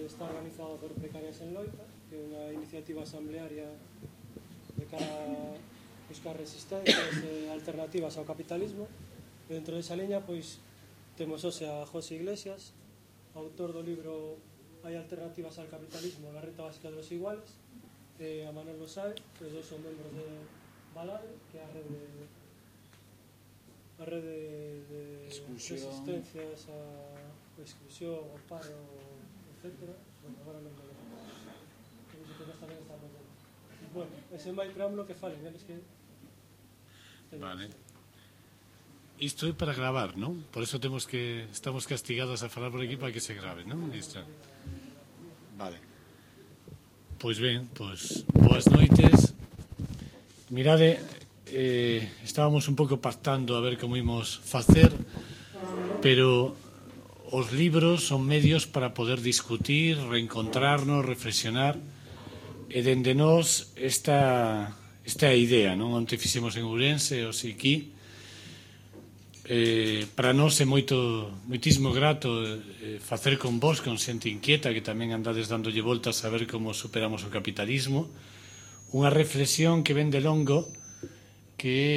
está organizado por Precarias en Loita, que é unha iniciativa asamblearia de cara a buscar resistencias e alternativas ao capitalismo. E dentro desa liña, pois, temos hoxe a José Iglesias, autor do libro Hai alternativas al capitalismo, la renta básica de los iguales, e a Manuel Losae, que os dos son membros de Balade, que é a rede de resistencias a exclusión, ao paro, etc. Bueno, agora non me lembro. Bueno, ese máis preámbulo que falen, eles que... Vale. Isto é para gravar, non? Por eso estamos castigados a falar por aquí para que se grabe, non? Isto. Vale. Pois ben, boas noites. Mirade, estábamos un pouco pactando a ver como imos facer, pero os libros son medios para poder discutir, reencontrarnos, reflexionar, e dende nós esta idea, non? Onte fixemos en Ourense, o Siquí. Para nós é moitísimo grato facer con vos, con xente inquieta que tamén andades dándolle voltas a ver como superamos o capitalismo, unha reflexión que ven de longo, que é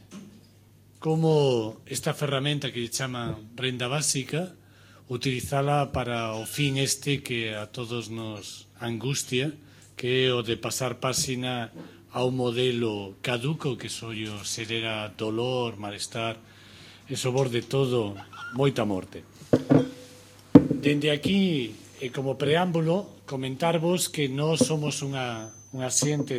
como esta ferramenta que lle chaman renda básica utilizala para o fin este que a todos nos angustia, que é o de pasar páxina a un modelo caduco que só xera dolor, malestar e sobor de todo, moita morte. Dende aquí, e como preámbulo, comentarvos que nós somos unha xente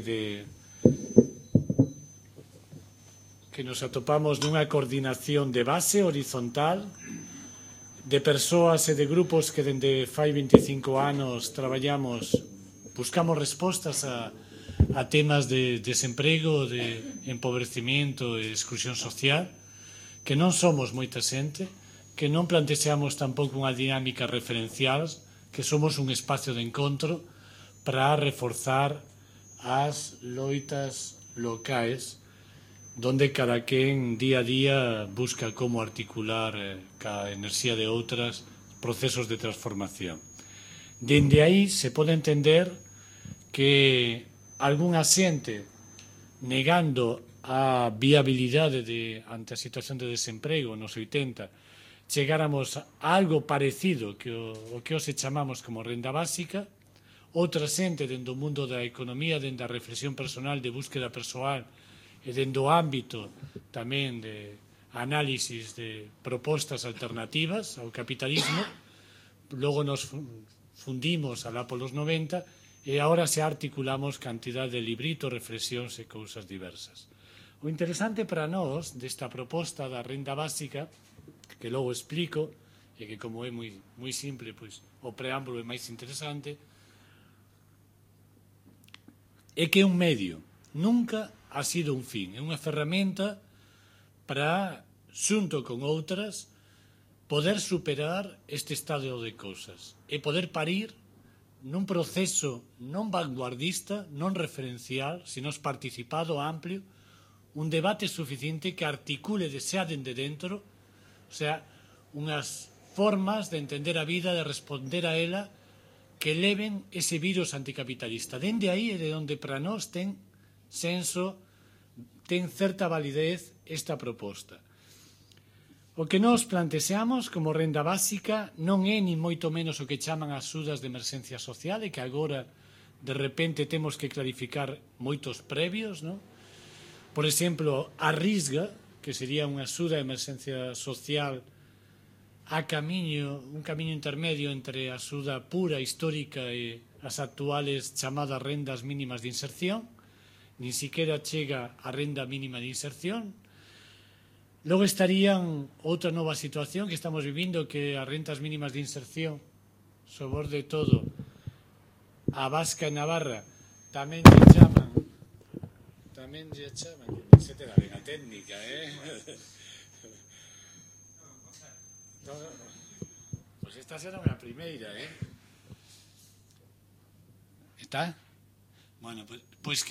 que nos atopamos nunha coordinación de base horizontal de persoas e de grupos que dende fai 25 anos buscamos respostas a temas de desemprego, de empobrecimiento e exclusión social, que non somos moita xente, que non plantexamos tampouco unha dinámica referencial, que somos un espacio de encontro para reforzar as loitas locais, donde cada quen día a día busca como articular ca enerxía de outras procesos de transformación. Dende aí se pode entender que algunha xente negando a viabilidade ante a situación de desemprego nos 80 chegáramos a algo parecido que o que hoxe chamamos como renda básica, outra xente dentro do mundo da economía, dentro da reflexión personal de búsqueda persoal e dentro do ámbito tamén de análisis de propostas alternativas ao capitalismo. Logo nos fundimos alá polos 90 e agora se articulamos cantidad de libritos, reflexións e cousas diversas. O interesante para nós desta proposta da renda básica, que logo explico, e que como é moi simple, pois o preámbulo é máis interesante, é que é un medio, nunca ha sido un fin, é unha ferramenta para, xunto con outras, poder superar este estado de cousas e poder parir nun proceso non vanguardista, non referencial, sino participado, amplio, un debate suficiente que articule xa dende dentro, o sea, unhas formas de entender a vida, de responder a ela, que leven ese virus anticapitalista. Dende aí é de onde para nós ten senso, ten certa validez esta proposta. O que nós plantexamos como renda básica non é ni moito menos o que chaman as axudas de emerxencia social e que agora de repente temos que clarificar moitos previos, non? Por exemplo, a Risga, que sería unha axuda de emerxencia social un camiño intermedio entre a axuda pura, histórica e as actuales chamadas rendas mínimas de inserción, nin siquiera chega a renda mínima de inserción. Logo estarían outra nova situación que estamos vivindo, que as rentas mínimas de inserción, sobre de todo, a Vasca e Navarra, tamén lle chaman, se te da ben a técnica, Pois esta será unha primeira, Está? Bueno, pois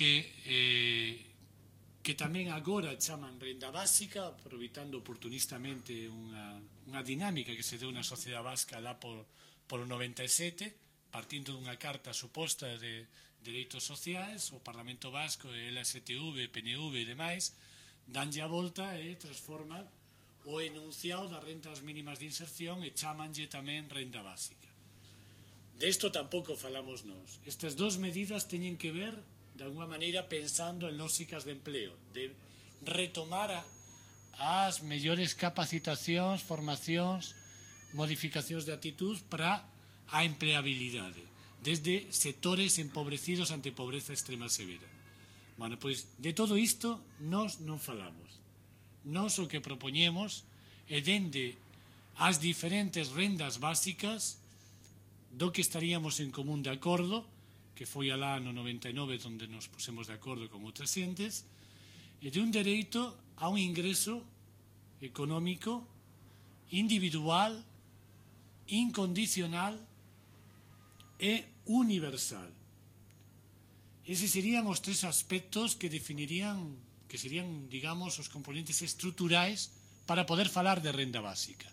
que tamén agora chaman renda básica, aproveitando oportunistamente unha dinámica que se deu na sociedade vasca lá polo 97, partindo dunha carta suposta de dereitos sociais, o Parlamento Vasco, el STV, PNV e demais, danlle a volta e transforman o enunciado das rentas mínimas de inserción e chamanlle tamén renda básica. Desto tampouco falamos nós. Estas dos medidas teñen que ver, de alguma maneira, pensando en lógicas de empleo, de retomar as mellores capacitacións, formacións, modificacións de actitud para a empleabilidade, desde sectores empobrecidos ante pobreza extrema severa. Bueno, pois, de todo isto, nós non falamos. Nós o que propoñemos é dende as diferentes rendas básicas do que estaríamos en común de acordo, que foi alá no 99 onde nos pusemos de acordo con outras xentes, e de un dereito a un ingreso económico individual, incondicional e universal. Eses serían os tres aspectos que definirían, que serían, digamos, os componentes estruturais para poder falar de renda básica.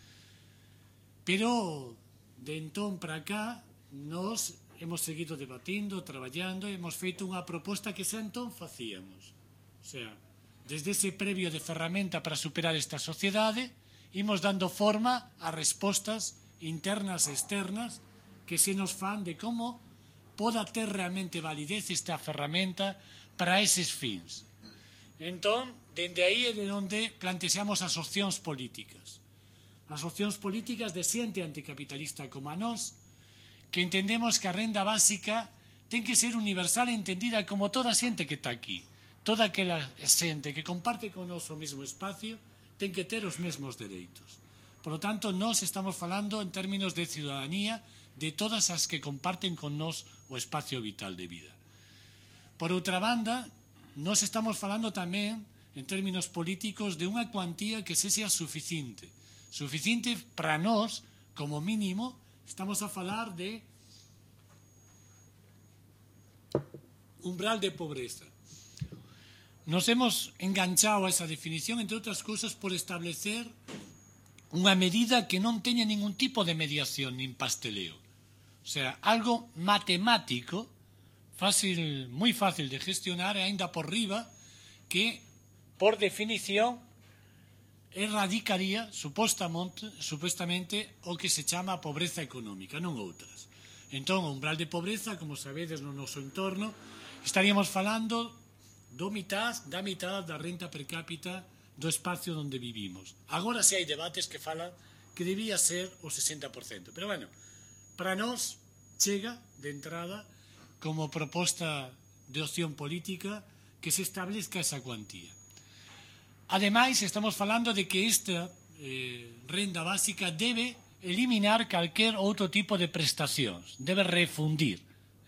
Pero, de entón para cá, nos hemos seguido debatindo, traballando, e hemos feito unha proposta que xa entón facíamos. O sea, desde ese previo de ferramenta para superar esta sociedade, imos dando forma a respostas internas e externas que se nos fan de como poda ter realmente validez esta ferramenta para eses fins. Entón, dende aí é de onde plantexamos as opcións políticas. As opcións políticas de xente anticapitalista como a nós, que entendemos que a renda básica ten que ser universal e entendida como toda a xente que está aquí. Toda aquela xente que comparte con nós o mesmo espacio ten que ter os mesmos dereitos. Por lo tanto, nós estamos falando en términos de ciudadanía de todas as que comparten con nós o espacio vital de vida. Por outra banda, nós estamos falando tamén en términos políticos de unha cuantía que sexa suficiente. Suficiente para nós, como mínimo, estamos a falar de umbral de pobreza. Nos hemos enganchado a esa definición, entre outras cousas, por establecer unha medida que non teña ningún tipo de mediación nin pasteleo. O sea, algo matemático, fácil, moi fácil de gestionar e aínda por riba, que, por definición, erradicaría, supostamente, o que se chama pobreza económica, non outras. Entón, o umbral de pobreza, como sabedes no noso entorno, estaríamos falando da mitad da renta per cápita do espacio onde vivimos. Agora se hai debates que falan que debía ser o 60%. Pero, bueno, para nós chega de entrada como proposta de opción política que se establezca esa cuantía. Ademais, estamos falando de que esta renda básica debe eliminar calquer outro tipo de prestacións, debe refundir.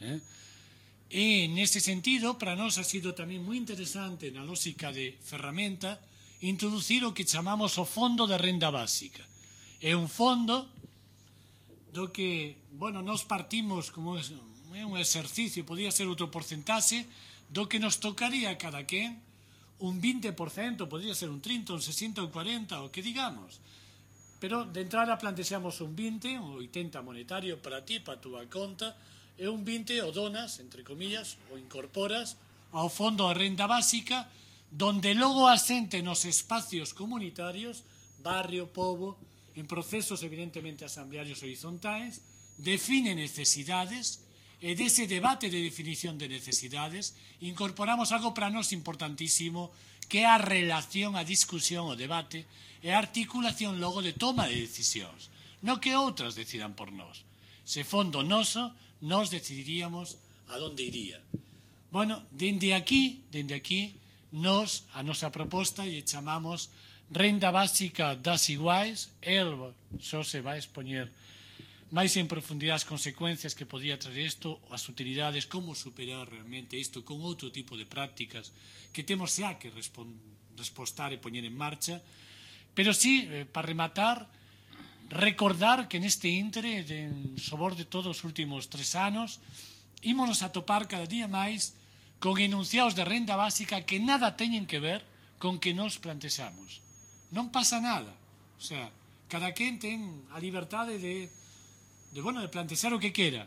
E, nese sentido, para nós ha sido tamén moi interesante na lógica de ferramenta introducir o que chamamos o Fondo de Renda Básica. É un fondo do que, bueno, nos partimos como é un exercicio, podía ser outro porcentaxe, do que nos tocaría a cada quen un 20%, podría ser un 30, un 60, un 40, o que digamos. Pero de entrada plantexamos un 20, un 80 monetario para ti, para a túa conta, e un 20 o donas, entre comillas, o incorporas ao Fondo de Renda Básica, donde logo asente nos espacios comunitarios, barrio, pobo, en procesos evidentemente asamblearios horizontais, define necesidades, e dese debate de definición de necesidades incorporamos algo para nós importantísimo, que é a relación, a discusión, o debate e a articulación logo de toma de decisións, non que outras decidan por nós. Se fondo noso, nós decidiríamos a onde iría. Bueno, dende aquí, nós, a nosa proposta, lle chamamos Renda Básica das Iguais. El só se vai expoñer máis en profundidade as consecuencias que podía traer isto, as utilidades, como superar realmente isto con outro tipo de prácticas que temos xa que respostar e poñer en marcha. Pero sí, para rematar, recordar que neste íntere, en sobor de todos os últimos 3 anos, ímonos a topar cada día máis con enunciados de renda básica que nada teñen que ver con que nos plantexamos. Non pasa nada. O sea, cada quen ten a liberdade de plantexar o que quera.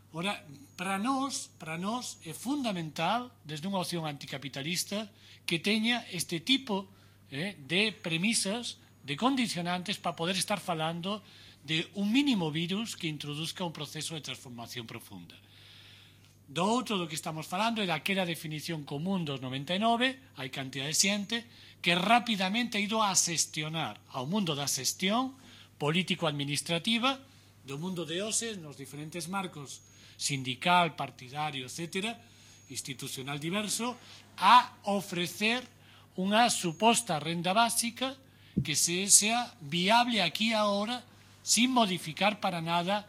Ora, para nós é fundamental, desde unha opción anticapitalista, que teña este tipo de premisas, de condicionantes para poder estar falando de un mínimo virus que introduzca un proceso de transformación profunda. Do outro do que estamos falando é daquela definición común dos 99, hai cantidad de xente que rapidamente ha ido a xestionar ao mundo da xestión político-administrativa, do mundo de hoxe, nos diferentes marcos sindical, partidario, etc., institucional diverso, a ofrecer unha suposta renda básica que sea viable aquí e agora, sin modificar para nada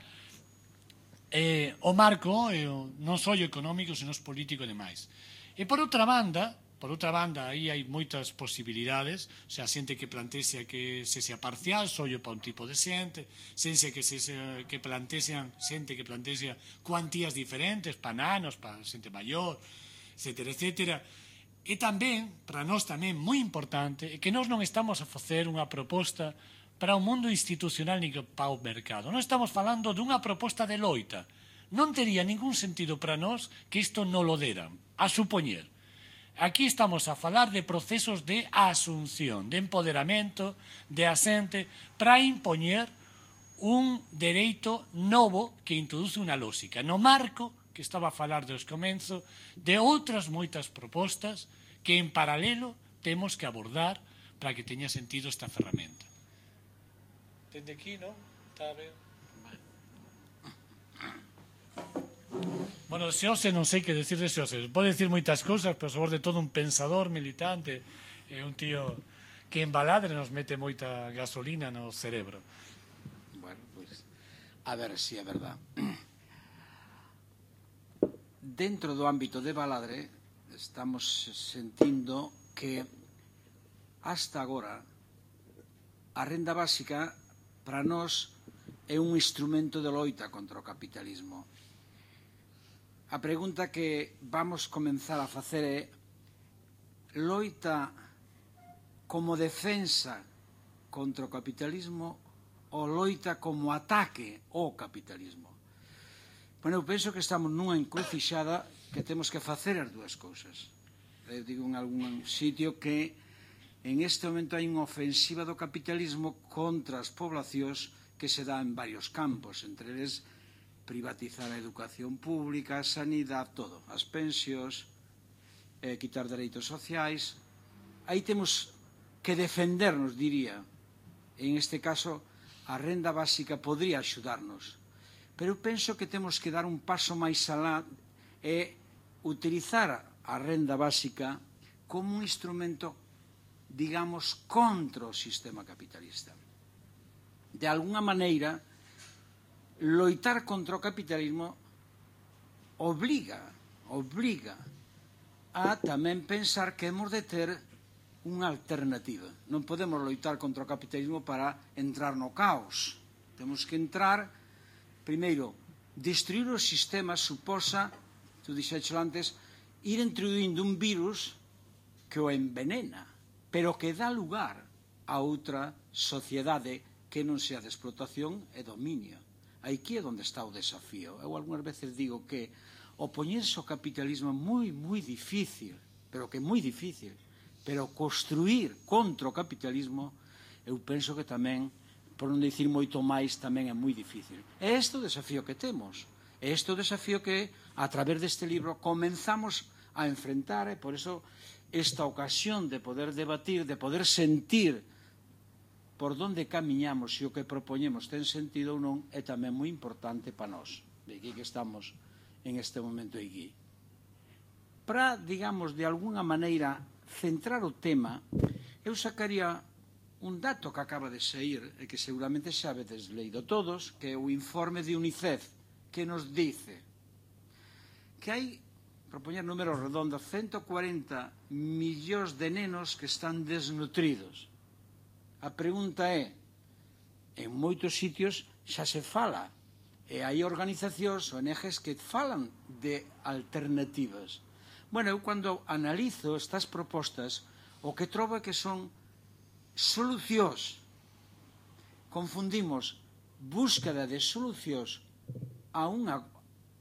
o marco non só económico, senón político e demais. E por outra banda, aí hai moitas posibilidades, o sea, xente que plantea que se sea parcial, sollo para un tipo de xente, xente que plantea cuantías diferentes, para nanos, para xente maior, etcétera, etcétera. E tamén, para nós tamén moi importante, é que nós non estamos a facer unha proposta para o mundo institucional ni para o mercado. Non estamos falando dunha proposta de loita. Non tería ningún sentido para nós que isto non lo deran, a supoñer. Aquí estamos a falar de procesos de asunción, de empoderamento, de asente, para impoñer un dereito novo que introduce unha lógica. No marco que estaba a falar dos comenzos, de outras moitas propostas que en paralelo temos que abordar para que teña sentido esta ferramenta. Dende aquí, non? Está ben. Bueno, Xose non sei que decir de Xose. Pode decir moitas cousas, pero sobre todo un pensador militante, un tío que en Baladre nos mete moita gasolina no cerebro. Bueno, pois, a ver se é verdad. Dentro do ámbito de Baladre estamos sentindo que hasta agora a renda básica para nós é un instrumento de loita contra o capitalismo. A pregunta que vamos comenzar a facer é loita como defensa contra o capitalismo ou loita como ataque ao capitalismo? Bueno, eu penso que estamos nunha encrucixada que temos que facer as dúas cousas. Eu digo en algún sitio que en este momento hai unha ofensiva do capitalismo contra as poblacións que se dá en varios campos, entre eles privatizar a educación pública, a sanidade, todo, as pensións, quitar dereitos sociais. Aí temos que defendernos, diría. En este caso, a renda básica podría axudarnos. Pero eu penso que temos que dar un paso máis alá e utilizar a renda básica como un instrumento, digamos, contra o sistema capitalista. De alguna maneira, loitar contra o capitalismo obriga a tamén pensar que hemos de ter unha alternativa. Non podemos loitar contra o capitalismo para entrar no caos. Temos que entrar, primeiro, destruir o sistema suposa, tú dixéchelo antes, ir introduindo un virus que o envenena, pero que dá lugar a outra sociedade que non sea de explotación e dominio. Aquí é onde está o desafío. Eu algunhas veces digo que opoñerse ao capitalismo é moi difícil, pero que é moi difícil, pero construir contra o capitalismo eu penso que tamén, por non dicir moito máis, tamén é moi difícil. É este o desafío que temos. É este o desafío que, a través deste libro, comenzamos a enfrentar, e por iso esta ocasión de poder debatir, de poder sentir por onde camiñamos e o que propoñemos ten sentido ou non, é tamén moi importante para nós, de aquí que estamos en este momento aquí. Para, digamos, de alguna maneira, centrar o tema, eu sacaría un dato que acaba de sair e que seguramente xa vedes leído todos, que é o informe de UNICEF, que nos dice que hai, para poñer números redondos, 140 millóns de nenos que están desnutridos. A pregunta é, en moitos sitios xa se fala, e hai organizacións, ONGs, que falan de alternativas. Bueno, eu cando analizo estas propostas, o que trobo é que son solucións. Confundimos búsqueda de solucións a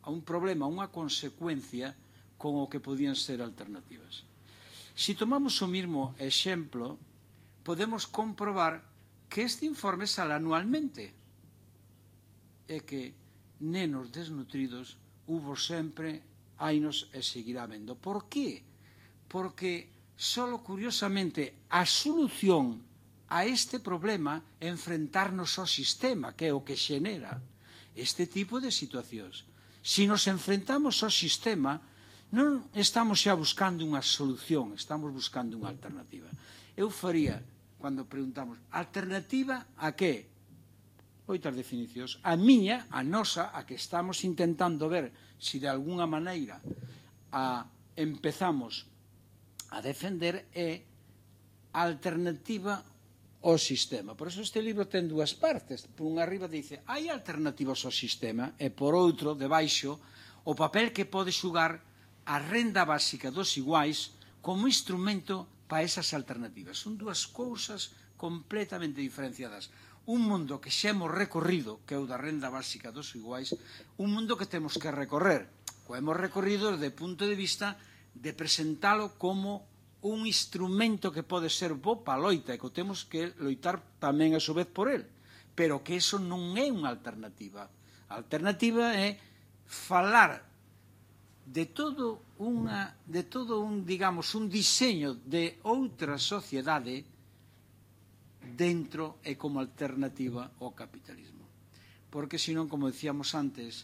un problema, a unha consecuencia con o que podían ser alternativas. Se tomamos o mesmo exemplo, podemos comprobar que este informe sale anualmente e que nenos desnutridos hubo sempre, hainos e seguirá vendo. Por qué? Porque solo curiosamente a solución a este problema é enfrentarnos ao sistema, que é o que xenera este tipo de situacións. Se nos enfrentamos ao sistema, non estamos xa buscando unha solución, estamos buscando unha alternativa. Eu faría, cando preguntamos, alternativa a que? Oitas definicións. A miña, a nosa, a que estamos intentando ver se de alguna maneira empezamos a defender é a alternativa ao sistema. Por eso este libro ten dúas partes. Por unha arriba dice, hai alternativas ao sistema, e por outro, debaixo, o papel que pode xugar a renda básica dos iguais como instrumento para esas alternativas. Son dúas cousas completamente diferenciadas. Un mundo que xa hemos recorrido, que é o da renda básica dos iguais, un mundo que temos que recorrer. O hemos recorrido desde o punto de vista de presentalo como un instrumento que pode ser bo para a loita e que temos que loitar tamén a su vez por el, pero que eso non é unha alternativa. A alternativa é falar de todo un, digamos, un diseño de outra sociedade dentro e como alternativa ao capitalismo. Porque senón, como decíamos antes,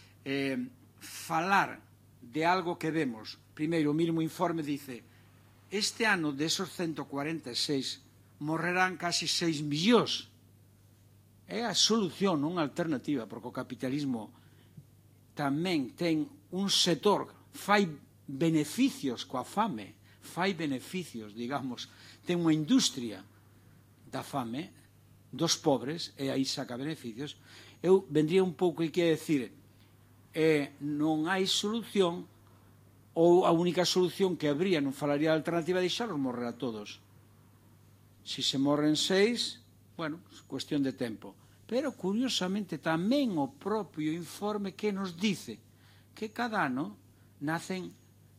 falar de algo que vemos, primeiro o mesmo informe dice, este ano desos 146 morrerán casi 6 millóns. É a solución, non a alternativa, porque o capitalismo tamén ten un sector, fai beneficios coa fame, fai beneficios, digamos, ten unha industria da fame, dos pobres, e aí saca beneficios. Eu vendría un pouco e quero decir, non hai solución, ou a única solución que habría, non falaría de alternativa, de deixarlos morrer a todos. Se se morren 6, bueno, cuestión de tempo. Pero, curiosamente, tamén o propio informe que nos dice que cada ano nacen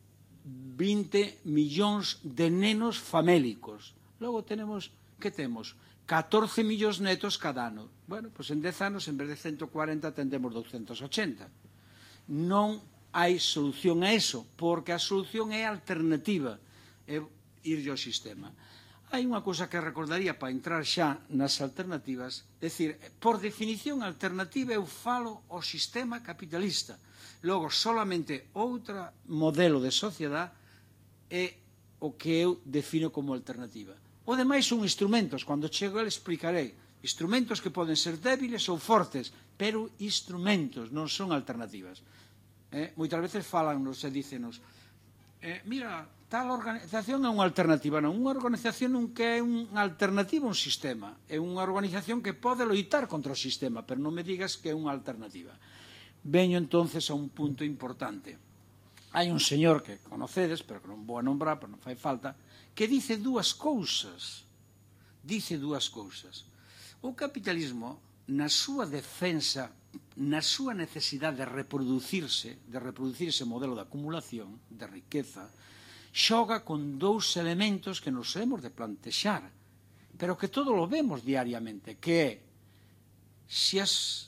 20 millóns de nenos famélicos. Logo tenemos, que temos? 14 millóns netos cada ano. Bueno, pois en 10 anos, en vez de 140, tendemos 280. Non hai solución a eso, porque a solución é alternativa, é ir ao sistema. Hai unha cousa que recordaría para entrar xa nas alternativas, é dicir, por definición alternativa eu falo ao sistema capitalista. Logo, solamente outro modelo de sociedade é o que eu defino como alternativa. O demais son instrumentos, cando chego el explicarei. Instrumentos que poden ser débiles ou fortes, pero instrumentos, non son alternativas. Moitas veces falannos e dícenos, mira, tal organización é unha alternativa. Non, unha organización non que é unha alternativa a un sistema. É unha organización que pode loitar contra o sistema, pero non me digas que é unha alternativa. Veño entonces a un punto importante. Hai un señor que conocedes, pero que non vou a nombrar, pero non fai falta, que dice dúas cousas. Dice dúas cousas. O capitalismo, na súa defensa, na súa necesidade de reproducirse modelo de acumulación, de riqueza, xoga con dous elementos que nos hemos de plantexar, pero que todo lo vemos diariamente, que é se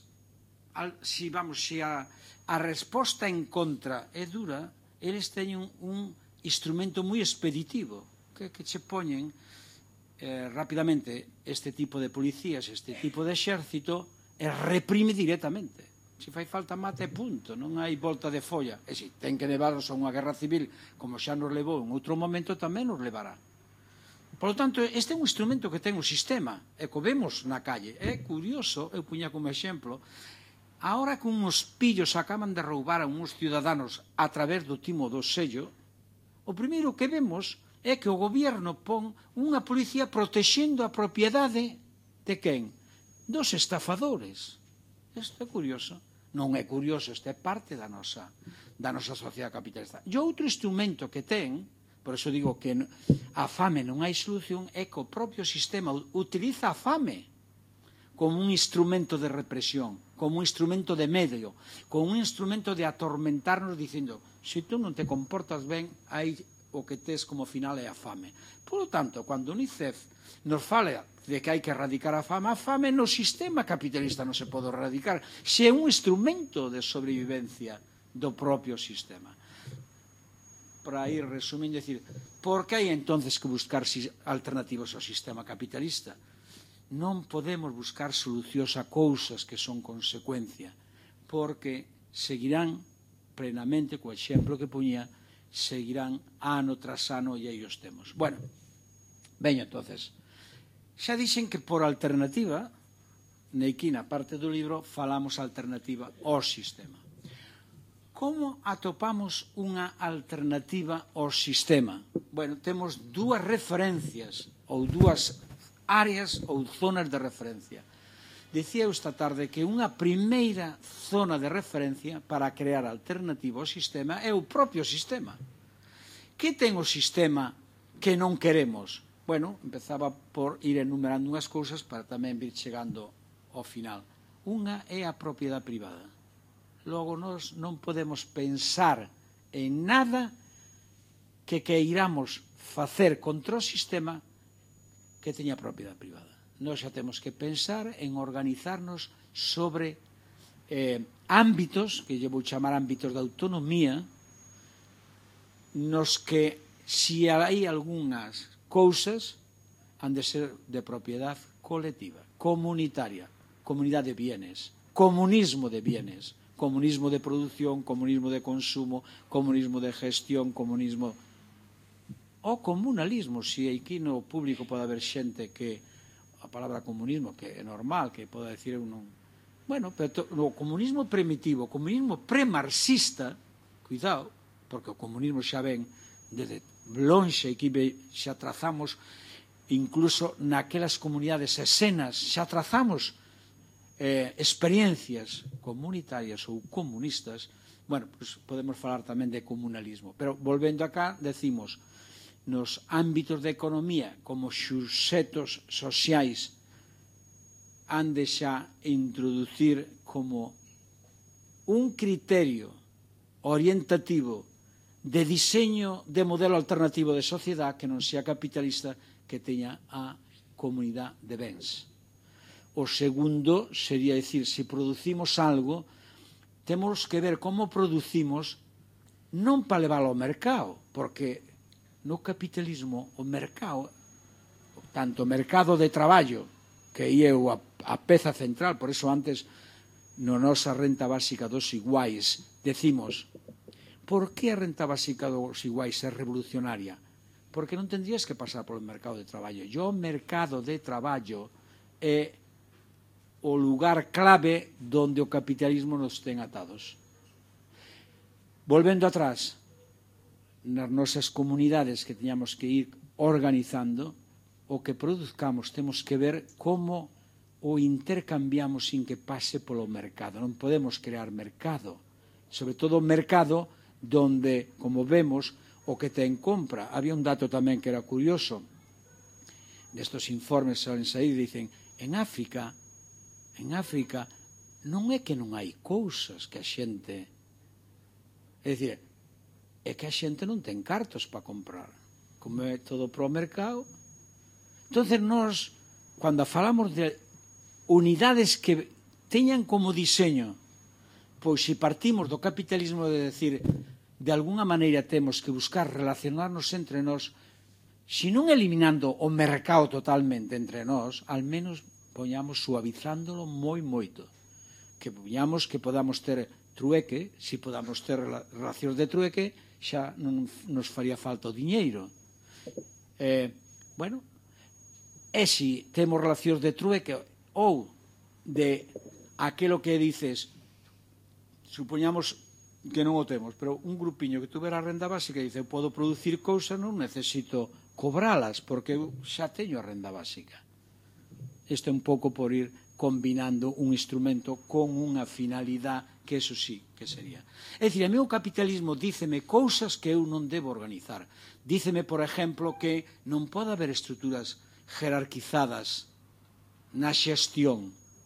a resposta en contra é dura, eles teñen un instrumento moi expeditivo, que che poñen rapidamente este tipo de policías, este tipo de exército, e reprime directamente. Se fai falta mata e punto, non hai volta de folla. E se ten que levarnos a unha guerra civil, como xa nos levou en outro momento, tamén nos levará. Por lo tanto, este é un instrumento que ten o sistema, e que vemos na calle. É curioso, eu puña como exemplo, ahora que uns pillos acaban de roubar a uns ciudadanos a través do timo do sello, o primeiro que vemos é que o goberno pon unha policía protexendo a propiedade de quen? Dos estafadores. Isto é curioso. Non é curioso, isto é parte da nosa sociedade capitalista. E outro instrumento que ten, por eso digo que a fame non hai solución, é que o propio sistema utiliza a fame como un instrumento de represión, como un instrumento de medio, como un instrumento de atormentarnos dicindo, se tú non te comportas ben, aí o que tes como final é a fame. Por lo tanto, cando UNICEF nos fala de que hai que erradicar a fame no sistema capitalista non se pode erradicar, se é un instrumento de sobrevivencia do propio sistema. Para ir resumindo, decir, por que hai entonces que buscar alternativas ao sistema capitalista? Non podemos buscar solucións a cousas que son consecuencia, porque seguirán plenamente, co exemplo que poñía, seguirán ano tras ano e aí os temos. Bueno, veño entonces. Xa dixen que por alternativa, aquí na parte do libro, falamos alternativa ao sistema. Como atopamos unha alternativa ao sistema? Bueno, temos dúas referencias ou dúas áreas ou zonas de referencia. Dicía esta tarde que unha primeira zona de referencia para crear alternativa ao sistema é o propio sistema. Que ten o sistema que non queremos? Bueno, empezaba por ir enumerando unhas cousas para tamén vir chegando ao final. Unha é a propiedade privada. Logo, nós non podemos pensar en nada que queiramos facer contra o sistema que teña propiedade privada. Nós xa temos que pensar en organizarnos sobre ámbitos, que eu vou chamar ámbitos de autonomía, nos que, se hai algunhas cousas, han de ser de propiedade colectiva, comunitaria, comunidade de bienes, comunismo de bienes, comunismo de producción, comunismo de consumo, comunismo de gestión, comunismo o comunalismo, se aquí no público pode haber xente que a palabra comunismo, que é normal, que pode decir un... Bueno, pero o comunismo primitivo, o comunismo premarxista, cuidado, porque o comunismo xa ven desde lonxe, aquí xa trazamos, incluso naquelas comunidades escenas, xa trazamos experiencias comunitarias ou comunistas. Bueno, pues podemos falar tamén de comunalismo, pero volvendo acá, decimos, nos ámbitos de economía como suxetos sociais han de xa introducir como un criterio orientativo de diseño de modelo alternativo de sociedade que non sea capitalista, que teña a comunidade de bens. O segundo sería decir, se producimos algo, temos que ver como producimos non para leválo ao mercado, porque no capitalismo o mercado, tanto o mercado de traballo, que é a peza central, por eso antes na nosa renta básica dos iguais decimos, por que a renta básica dos iguais é revolucionaria? Porque non tendrías que pasar polo mercado de traballo. O mercado de traballo é o lugar clave donde o capitalismo nos ten atados. Volvendo atrás, nas nosas comunidades que teñamos que ir organizando, o que produzcamos temos que ver como o intercambiamos sin que pase polo mercado. Non podemos crear mercado, sobre todo mercado donde, como vemos, o que ten compra. Había un dato tamén que era curioso, nestos informes suelen sair, dicen, en África non é que non hai cousas que a xente... É dicir, é que a xente non ten cartos para comprar. Como é todo pro mercado. Entón, nós, cando falamos de unidades que teñan como diseño, pois se partimos do capitalismo de decir, de alguna maneira temos que buscar relacionarnos entre nós, se non eliminando o mercado totalmente entre nós, al menos poñamos suavizándolo moito. Que poñamos que podamos ter trueque, se podamos ter relacións de trueque, xa non nos faría falta o diñeiro. Bueno, e se temos relacións de trueque ou de aquilo que dices, supoñamos que non o temos, pero un grupiño que tuvera a renda básica dice, eu podo producir cousas, non necesito cobralas, porque eu xa teño a renda básica. Isto é un pouco por ir combinando un instrumento con unha finalidade que eso sí que sería. É dicir, a mí o capitalismo díceme cousas que eu non debo organizar. Díceme, por exemplo, que non pode haber estruturas jerarquizadas na xestión.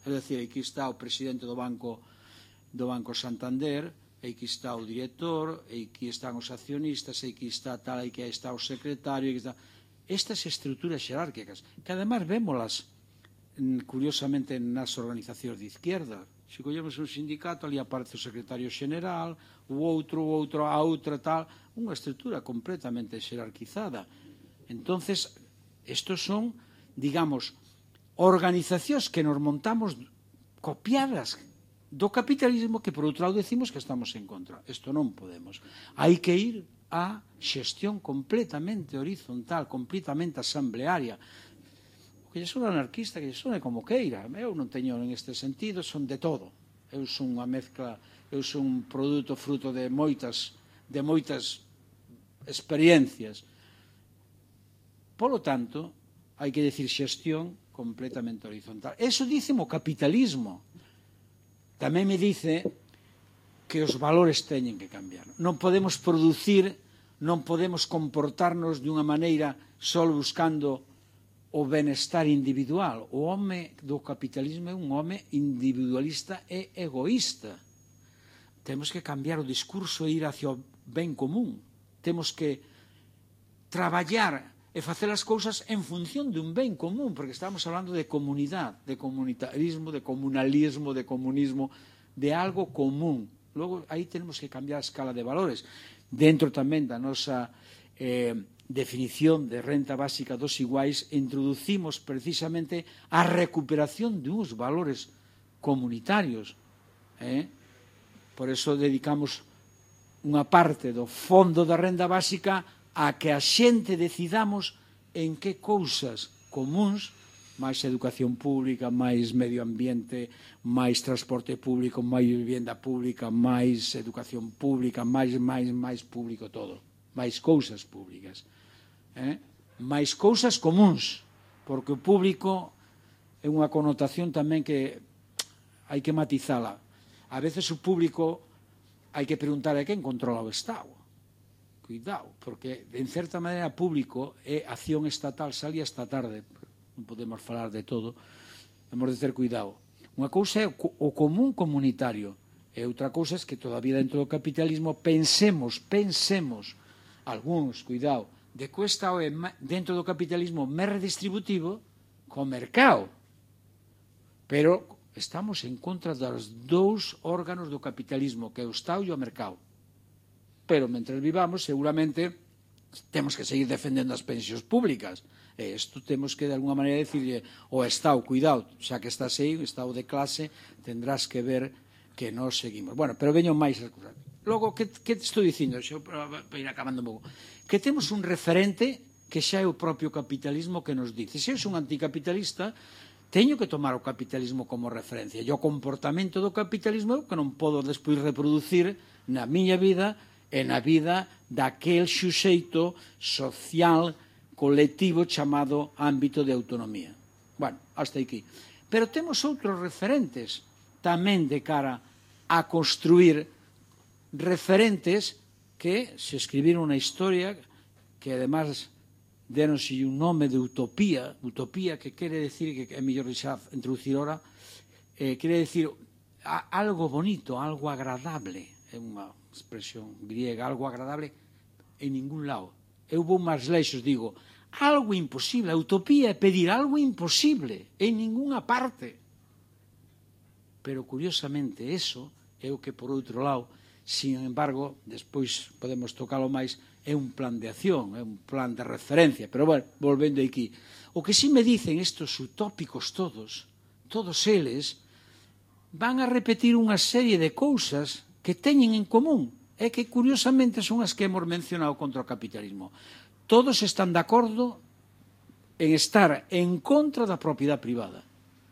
É dicir, aquí está o presidente do Banco Santander, aquí está o director, aquí están os accionistas, aquí está tal, aquí está o secretario, aquí está... Estas estruturas xerárquicas, que además vémolas curiosamente nas organizacións de izquierda. Se collemos un sindicato, ali aparece o secretario xeneral, a outra tal, unha estrutura completamente xerarquizada. Entonces, estos son, digamos, organizacións que nos montamos copiadas do capitalismo que, por outro lado, decimos que estamos en contra. Isto non podemos. Hai que ir a xestión completamente horizontal, completamente asamblearia. O que lle son anarquista, que lle son como queira. Eu non teño en este sentido, son de todo. Eu son unha mezcla, eu son un produto fruto de moitas experiencias. Polo tanto, hai que decir xestión completamente horizontal. Eso dice o capitalismo. Tamén me dice que os valores teñen que cambiar. Non podemos producir, non podemos comportarnos de unha maneira só buscando o benestar individual. O home do capitalismo é un home individualista e egoísta. Temos que cambiar o discurso e ir hacia o ben común. Temos que traballar e facer as cousas en función dun ben común, porque estamos hablando de comunidade, de comunitarismo, de comunalismo, de comunismo, de algo común. Logo, aí tenemos que cambiar a escala de valores. Dentro tamén da nosa definición de renta básica dos iguais, introducimos precisamente a recuperación de uns valores comunitarios. Por eso dedicamos unha parte do fondo da renda básica a que a xente decidamos en que cousas comuns, máis educación pública, máis medio ambiente, máis transporte público, máis vivenda pública, máis educación pública, máis público todo, máis cousas públicas, máis cousas comuns, porque o público é unha connotación tamén que hai que matizala. A veces o público hai que preguntar a quen controla o Estado. Cuidado, porque en certa maneira público é acción estatal, salía esta tarde, non podemos falar de todo, temos de ter cuidado. Unha cousa é o común comunitario, e outra cousa é que todavía dentro do capitalismo pensemos, algúns, cuidado, de que o Estado é dentro do capitalismo máis redistributivo co mercado. Pero estamos en contra dos dous órganos do capitalismo, que é o Estado e o mercado. Pero, mentre vivamos, seguramente temos que seguir defendendo as pensións públicas. E isto temos que, de alguna maneira, decirle ao Estado, cuidado, xa que estás aí, o Estado de clase, tendrás que ver que nós seguimos. Bueno, pero veño máis as cousas. Logo, que te estou dicindo? Xo, para ir acabando un pouco. Que temos un referente que xa é o propio capitalismo que nos dice. Se eu son anticapitalista, teño que tomar o capitalismo como referencia. E o comportamento do capitalismo é o que non podo despois reproducir na miña vida e na vida daquel xuxeito social colectivo chamado ámbito de autonomía. Bueno, hasta aquí. Pero temos outros referentes tamén de cara a construir referentes que se escribiron na historia, que además deronse un nome de utopía, utopía que quere decir, que é mellor xa introducir ora, quere decir algo bonito, algo agradable, é unha expresión griega, algo agradable en ningún lado. Eu vou máis leixos, digo, algo imposible, a utopía é pedir algo imposible en ninguna parte. Pero, curiosamente, eso é o que, por outro lado, sin embargo, despois podemos tocalo máis, é un plan de acción, é un plan de referencia. Pero, bueno, volvendo aquí, o que si me dicen estes utópicos todos eles, van a repetir unha serie de cousas que teñen en común, e que, curiosamente, son as que hemos mencionado contra o capitalismo. Todos están de acordo en estar en contra da propiedade privada.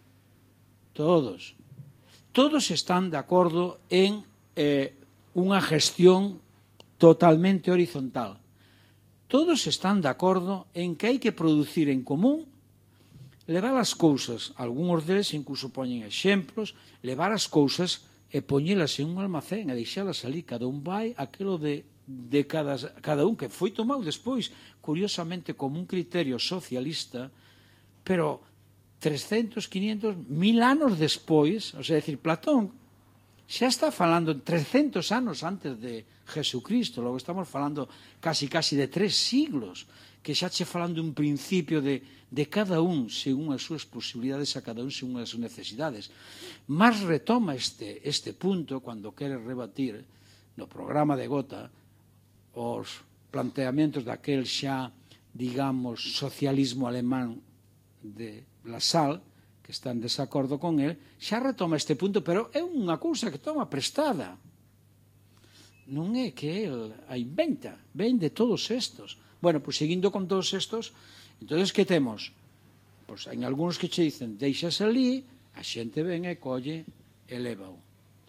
Todos. Todos están de acordo en unha gestión totalmente horizontal. Todos están de acordo en que hai que producir en común, levar as cousas, algúns deles incluso poñen exemplos, levar as cousas e poñelas en un almacén e deixalas ali, cada un vai aquilo de cada un, que foi tomado despois, curiosamente, como un criterio socialista, pero 300, 500, 1000 anos despois, o sea, decir, Platón xa está falando 300 anos antes de Jesucristo, logo estamos falando casi de 3 siglos, que xa che falando un principio de cada un según as súas posibilidades, a cada un según as súas necesidades. Mas retoma este punto cando quere rebatir no programa de Gotha os planteamentos daquel xa, digamos, socialismo alemán de Lassalle, que está en desacordo con el, xa retoma este punto, pero é unha cousa que toma prestada. Non é que el a inventa, ven de todos estos. Bueno, pois seguindo con todos estos, entonces que temos? Pois hai algúns que che dicen, deixas ali, a xente ven e colle, elévao.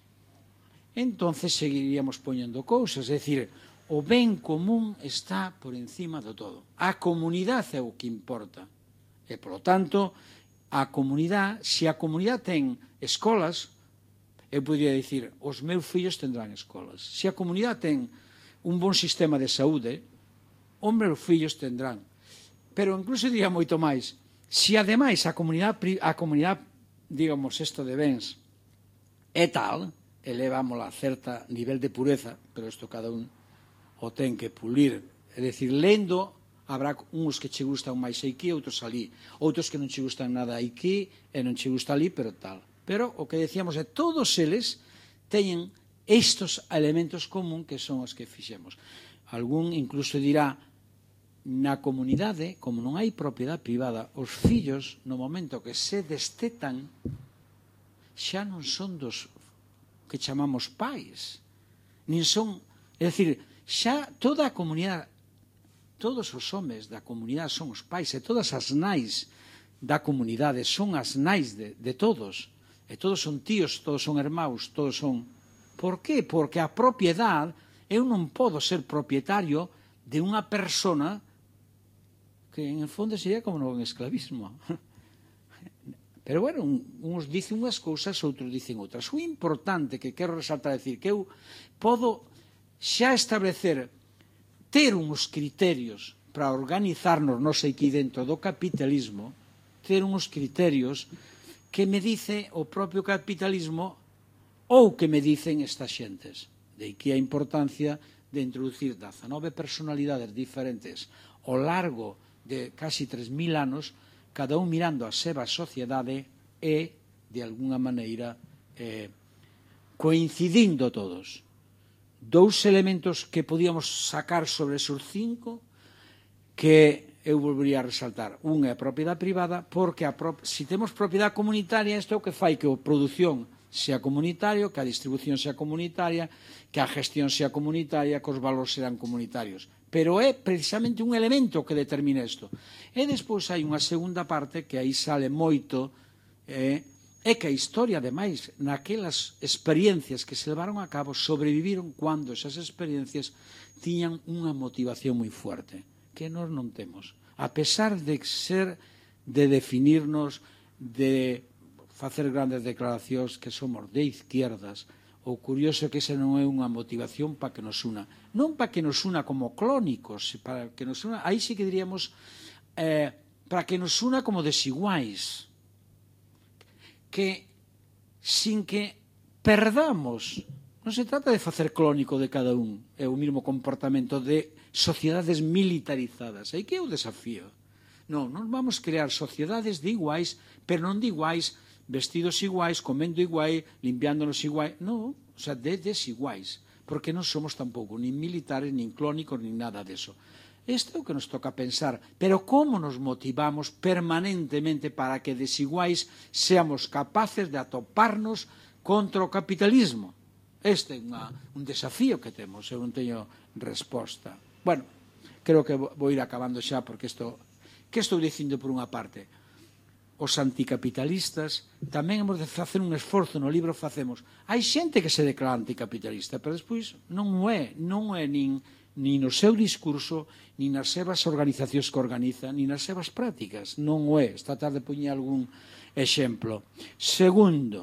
Entonces seguiríamos poñendo cousas, é dicir, o ben común está por encima do todo. A comunidade é o que importa. E, polo tanto, a comunidade, se a comunidade ten escolas, eu podría dicir, os meus fillos tendrán escolas. Se a comunidade ten un bon sistema de saúde, os meus fillos tendrán. Pero incluso diría moito máis, se ademais a comunidade, digamos, isto de bens é tal, elevámola a certa nivel de pureza, pero isto cada un o ten que pulir, é dicir, lendo, habrá uns que che gustan máis aquí, outros ali, outros que non che gustan nada aquí e non che gusta ali, pero tal. Pero o que decíamos é, todos eles teñen estos elementos común que son os que fixemos. Algún incluso dirá, na comunidade, como non hai propiedade privada, os fillos, no momento que se destetan, xa non son dos que chamamos pais, nin son, é dicir, xa toda a comunidade, todos os homes da comunidade son os pais, e todas as nais da comunidade son as nais de todos, e todos son tíos, todos son irmãos, todos son... Por qué? Porque a propiedade, eu non podo ser propietario de unha persona que en el fondo sería como no esclavismo. Pero bueno, uns dicen unhas cousas, outros dicen outras. O importante que quero resaltar é dicir que eu podo xa establecer, ter uns criterios para organizarnos, non sei que dentro do capitalismo, ter uns criterios que me dice o propio capitalismo ou que me dicen estas xentes. De aquí a importancia de introducir 19 personalidades diferentes ao largo de casi 3.000 anos, cada un mirando a seva sociedade e, de alguna maneira, coincidindo todos. Dous elementos que podíamos sacar sobre esos 5 que eu volvería a resaltar. Un é a propiedade privada, porque se temos propiedade comunitaria, isto é o que fai que a produción sea comunitario, que a distribución sea comunitaria, que a gestión sea comunitaria, que os valores serán comunitarios. Pero é precisamente un elemento que determina isto. E despois hai unha segunda parte que aí sale moito, é que a historia, ademais, naquelas experiencias que se levaron a cabo, sobreviviron cando esas experiencias tiñan unha motivación moi fuerte, que nós non temos. A pesar de ser, de definirnos, de facer grandes declaracións que somos de izquierdas, o curioso é que esa non é unha motivación para que nos una. Non para que nos una como clónicos, para que nos una, aí sí que diríamos, para que nos una como desiguais, que sin que perdamos, non se trata de facer clónico de cada un, é o mesmo comportamento de sociedades militarizadas, aí que é o desafío. Non, non vamos crear sociedades de iguais, pero non de iguais, vestidos iguais, comendo iguais, limpiándonos iguais, non, o sea, de desiguais, porque non somos tampouco nin militares, nin clónicos, nin nada deso. Isto é o que nos toca pensar, pero como nos motivamos permanentemente para que desiguais seamos capaces de atoparnos contra o capitalismo? Este é un desafío que temos, eu non teño resposta. Bueno, creo que vou ir acabando xa, porque isto, que estou dicindo por unha parte? Os anticapitalistas tamén hemos de facer un esforzo, no libro facemos. Hai xente que se declara anticapitalista, pero despois non o é, non é nin no seu discurso, nin nas sebas organizacións que organiza, nin nas sebas prácticas. Non o é. Esta tarde poñía algún exemplo. Segundo,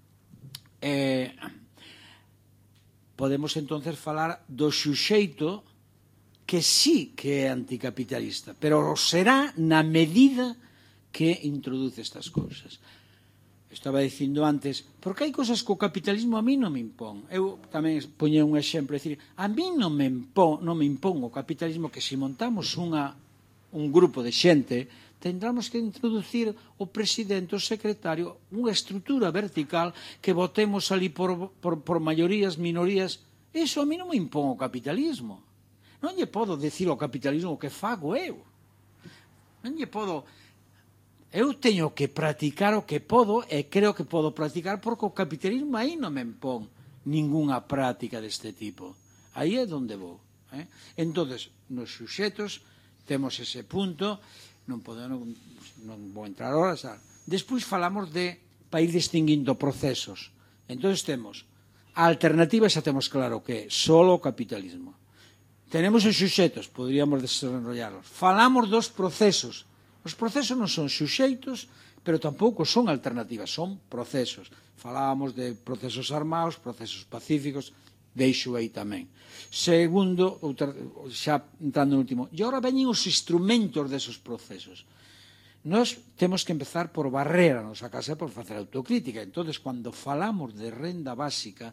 podemos entonces falar do xuxeito que sí que é anticapitalista, pero será na medida que introduce estas cousas. Estaba dicindo antes, porque hai cousas que o capitalismo a mí non me impón. Eu tamén poñei un exemplo, decir, a mí non me impón o capitalismo que se montamos un grupo de xente, tendramos que introducir o presidente, o secretario, unha estrutura vertical que votemos ali por maiorías, minorías. Iso a mí non me impón o capitalismo. Non lle podo decir ao capitalismo o que fago eu. Non lle podo... Eu teño que practicar o que podo e creo que podo practicar porque o capitalismo aí non me impón ningunha práctica deste tipo. Aí é onde vou. Entonces, nos suxetos temos ese punto, non vou entrar ahora. Despois falamos para ir distinguindo procesos. Entonces temos a alternativa, xa temos claro que é solo o capitalismo. Tenemos os suxetos, poderíamos desarrollarlos. Falamos dos procesos. Os procesos non son suxeitos, pero tampouco son alternativas, son procesos. Falábamos de procesos armados, procesos pacíficos, deixo aí tamén. Segundo, xa entrando no último, e agora veñen os instrumentos desos procesos. Nós temos que empezar por barrer a nosa casa e por facer autocrítica. Entón, cando falamos de renda básica,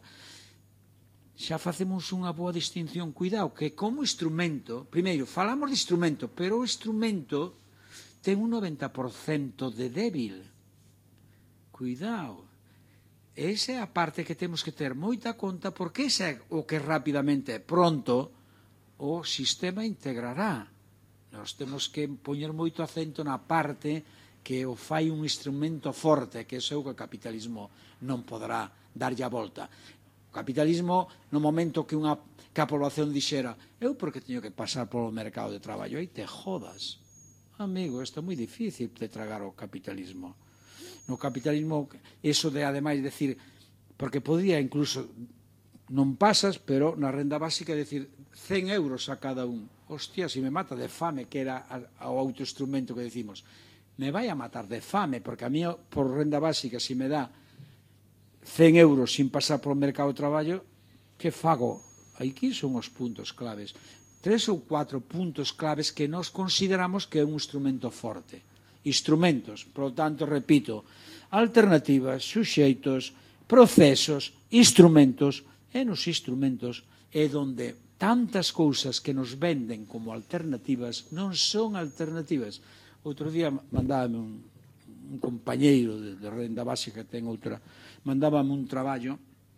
xa facemos unha boa distinción. Cuidado, que como instrumento, primeiro, falamos de instrumento, pero o instrumento ten un 90% de débil. Cuidado. Esa é a parte que temos que ter moita conta, porque ese é o que rapidamente, pronto, o sistema integrará. Nós temos que poñer moito acento na parte que o fai un instrumento forte, que é o que o capitalismo non poderá darlle a volta. O capitalismo, no momento que a población dixera eu porque teño que pasar polo mercado de traballo, aí te jodas. Amigo, isto é moi difícil de tragar o capitalismo. No capitalismo, eso de, ademais, decir, porque podía incluso, non pasas, pero na renda básica, decir, 100 euros a cada un. Hostia, se me mata de fame, que era o autoinstrumento que decimos, me vai a matar de fame, porque a mí, por renda básica, se me dá 100 euros sin pasar polo mercado de traballo, que fago? Aquí son os puntos claves. 3 ou 4 puntos claves que nós consideramos que é un instrumento forte. Instrumentos, por lo tanto, repito, alternativas, suxeitos, procesos, instrumentos, e nos instrumentos é onde tantas cousas que nos venden como alternativas non son alternativas. Outro día mandábame un compañeiro de renda básica, ten outra, mandábame un traballo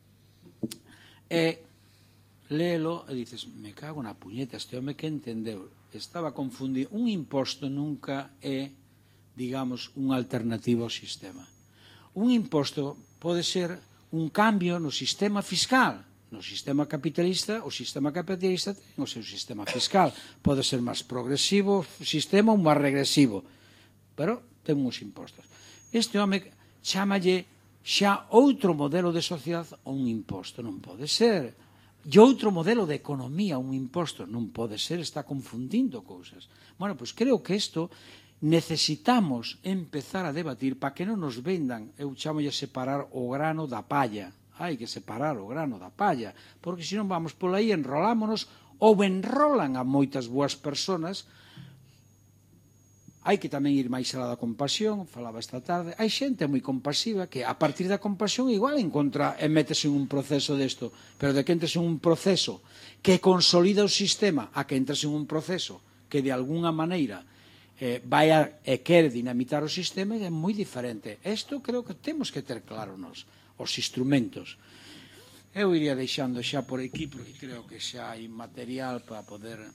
e léelo e dices, me cago na puñeta, este home que entendeu. Estaba confundido. Un imposto nunca é, digamos, unha alternativa ao sistema. Un imposto pode ser un cambio no sistema fiscal. No sistema capitalista, o sistema capitalista ten o seu sistema fiscal. Pode ser máis progresivo o sistema ou máis regresivo. Pero ten uns impostos. Este home chámalle xa outro modelo de sociedade ou un imposto. Non pode ser. E outro modelo de economía, un imposto, non pode ser, está confundindo cousas. Bueno, pois creo que isto necesitamos empezar a debatir para que non nos vendan, eu chamo a separar o grano da palla. Hai que separar o grano da palla, porque senón vamos por aí, enrolámonos, ou enrolan a moitas boas persoas. Hai que tamén ir máis alá da compasión, falaba esta tarde. Hai xente moi compasiva que a partir da compasión igual encontra e métese en un proceso desto, pero de que entres en un proceso que consolida o sistema a que entres en un proceso que de alguna maneira vai a quer dinamitar o sistema é moi diferente. Isto creo que temos que ter claro nos os instrumentos. Eu iría deixando xa por aquí porque creo que xa hai material para poder...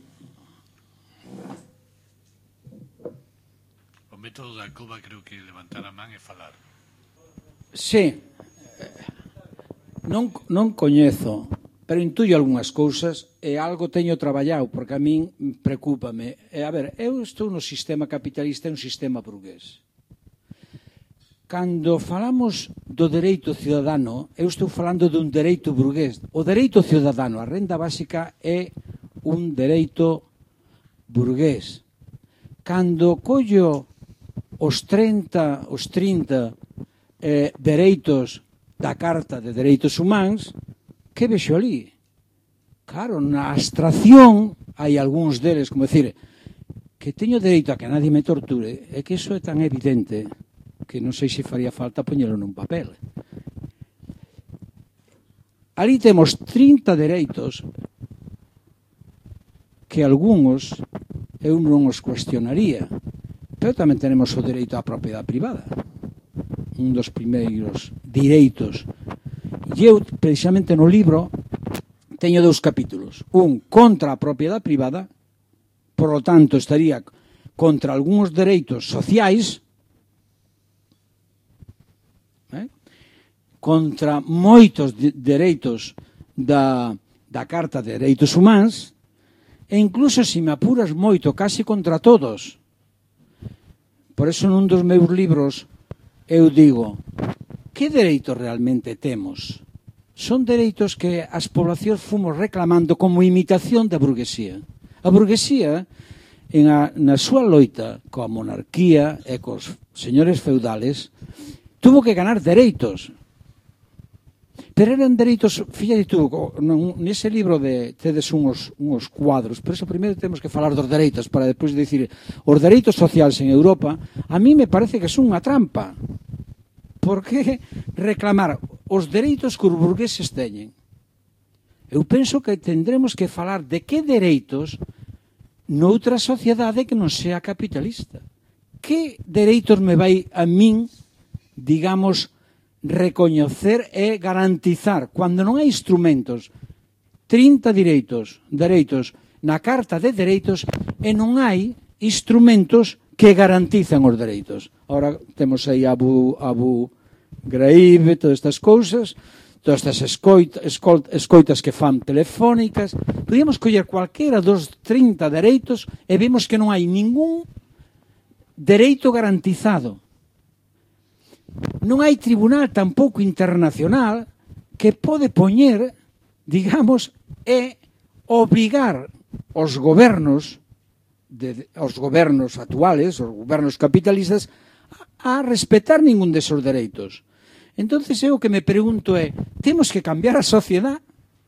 O método da cova creo que levantar a man e falar. Sí. Non coñezo, pero intuyo algunhas cousas e algo teño traballado, porque a min preocúpame. A ver, eu estou no sistema capitalista, é un sistema burgués. Cando falamos do dereito ciudadano, eu estou falando dun dereito burgués. O dereito ciudadano, a renda básica, é un dereito burgués. Cando collo os 30 dereitos da Carta de Dereitos Humanos, que vexo ali? Claro, na abstracción hai algúns deles, como decir, que teño dereito a que nadie me torture, é que iso é tan evidente que non sei se faría falta poñelo nun papel. Ali temos 30 dereitos que algúns eu non os cuestionaría, pero tamén tenemos o dereito á propiedade privada, un dos primeiros direitos. E eu, precisamente no libro, teño 2 capítulos. Un contra a propiedade privada, por lo tanto, estaría contra algúns dereitos sociais, contra moitos dereitos da Carta de Dereitos Humanos, e incluso, se me apuras moito, casi contra todos. Por eso, nun dos meus libros, eu digo, que dereitos realmente temos? Son dereitos que as poblacións fomos reclamando como imitación da burguesía. A burguesía, na súa loita coa monarquía e cos señores feudales, tuvo que ganar dereitos. Pero eran dereitos, fíjate tú, nese libro tedes uns cuadros, pero eso primeiro temos que falar dos dereitos para despois dicir, os dereitos sociais en Europa, a mí me parece que son unha trampa. Por que reclamar os dereitos que os burgueses teñen? Eu penso que tendremos que falar de que dereitos noutra sociedade que non sea capitalista. Que dereitos me vai a min, digamos, recoñecer e garantizar, cando non hai instrumentos, 30 dereitos na Carta de Dereitos, e non hai instrumentos que garantizan os dereitos. Ahora temos aí Abu Ghraib, todas estas cousas, todas estas escoitas que fan telefónicas. Podíamos coller cualquera dos 30 dereitos e vemos que non hai ningún dereito garantizado. Non hai tribunal tampouco internacional que pode poñer, digamos, e obrigar os gobernos actuales, os gobernos capitalistas, a respetar ningún desos dereitos. Entonces, eu que me pregunto é, temos que cambiar a sociedade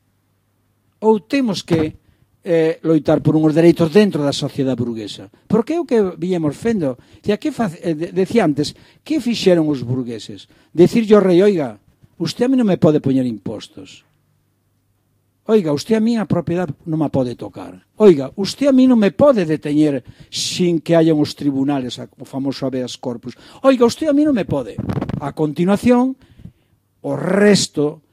ou temos que loitar por uns dereitos dentro da sociedade burguesa? Porque é o que viñemos fendo. Decía antes, que fixeron os burgueses? Decirlle ao rei, oiga, usted a mí non me pode poñer impostos. Oiga, usted a mí a propiedade non me pode tocar. Oiga, usted a mí non me pode deteñer sin que haya uns tribunales, o famoso habeas corpus. Oiga, usted a mí non me pode. A continuación, o resto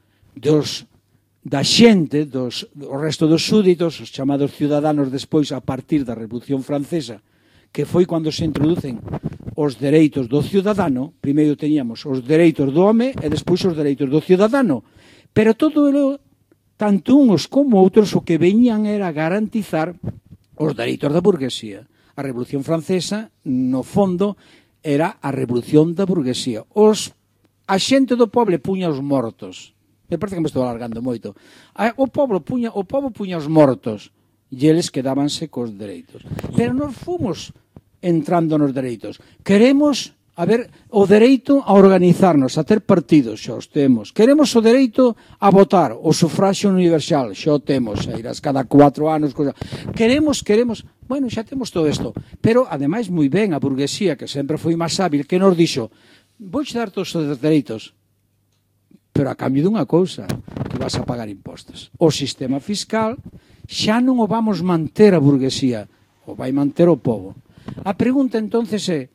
da xente, o resto dos súditos, os chamados ciudadanos despois a partir da Revolución Francesa, que foi cando se introducen os dereitos do ciudadano. Primeiro teníamos os dereitos do home e despois os dereitos do ciudadano. Pero todo tanto uns como outros, o que veñan era garantizar os dereitos da burguesía. A Revolución Francesa, no fondo, era a revolución da burguesía. A xente do poble puña os mortos. Me parece que me estou alargando moito. O povo puña os mortos e eles quedábanse cos dereitos. Pero nós fomos entrando nos dereitos. Queremos o dereito a organizarnos, a ter partidos, xa os temos. Queremos o dereito a votar, o sufraxio universal, xa o temos, irás cada 4 anos. Queremos, bueno, xa temos todo isto. Pero, ademais, moi ben, a burguesía, que sempre foi máis hábil, que nos dixo, vou dar todos os dereitos, pero a cambio dunha cousa, que vas a pagar impostos. O sistema fiscal xa non o vamos manter a burguesía, o vai manter o povo. A pregunta entonces é,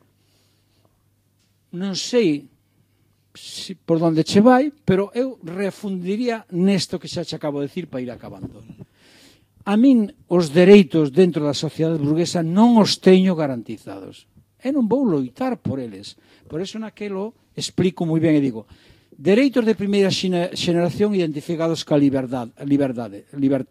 non sei por onde che vai, pero eu refundiría nesto que xa che acabo de decir para ir acabando. A min os dereitos dentro da sociedade burguesa non os teño garantizados. E non vou loitar por eles. Por eso naquelo explico moi ben e digo, dereitos de primeira xeneración identificados ca liberdade.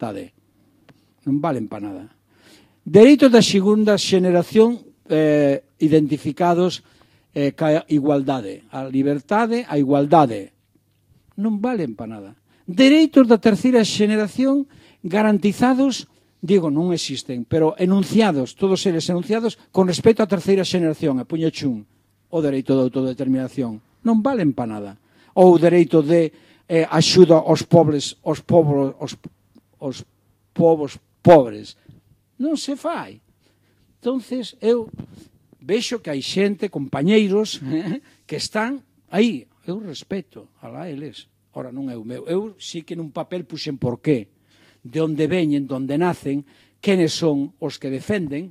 Non valen para nada. Dereitos da segunda xeneración identificados ca igualdade. A liberdade, a igualdade. Non valen para nada. Dereitos da terceira xeneración garantizados, digo, non existen, pero enunciados, todos eles enunciados con respecto á terceira xeneración, a puño chun, o dereito de autodeterminación. Non valen para nada. Ou o dereito de axuda aos povos pobres. Non se fai. Entonces, eu vexo que hai xente, compañeiros, que están aí. Eu respeto, alá eles. Ora, non é o meu. Eu sí que nun papel puxen por qué, de onde veñen, de onde nacen, quenes son os que defenden,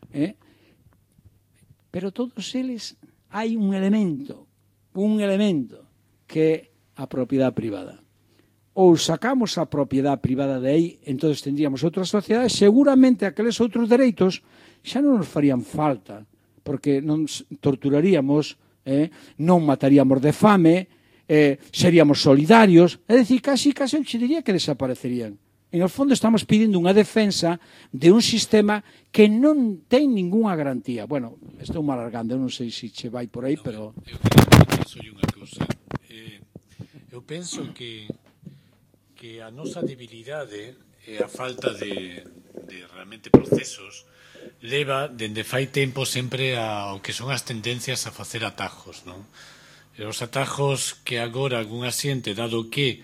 pero todos eles hai un elemento que é a propiedade privada. Ou sacamos a propiedade privada de aí, entón tendríamos outras sociedades, seguramente aqueles outros dereitos xa non nos farían falta, porque non torturaríamos, non mataríamos de fame, seríamos solidarios, é dicir, casi eu che diría que desaparecerían. En el fondo estamos pedindo unha defensa de un sistema que non ten ninguna garantía. Bueno, estou mal alargando, eu non sei se che vai por aí, pero... Eu penso unha cousa. Eu penso que a nosa debilidade e a falta de realmente procesos leva dende fai tempo sempre ao que son as tendencias a facer atajos, non? E os atajos que agora algunha xente, dado que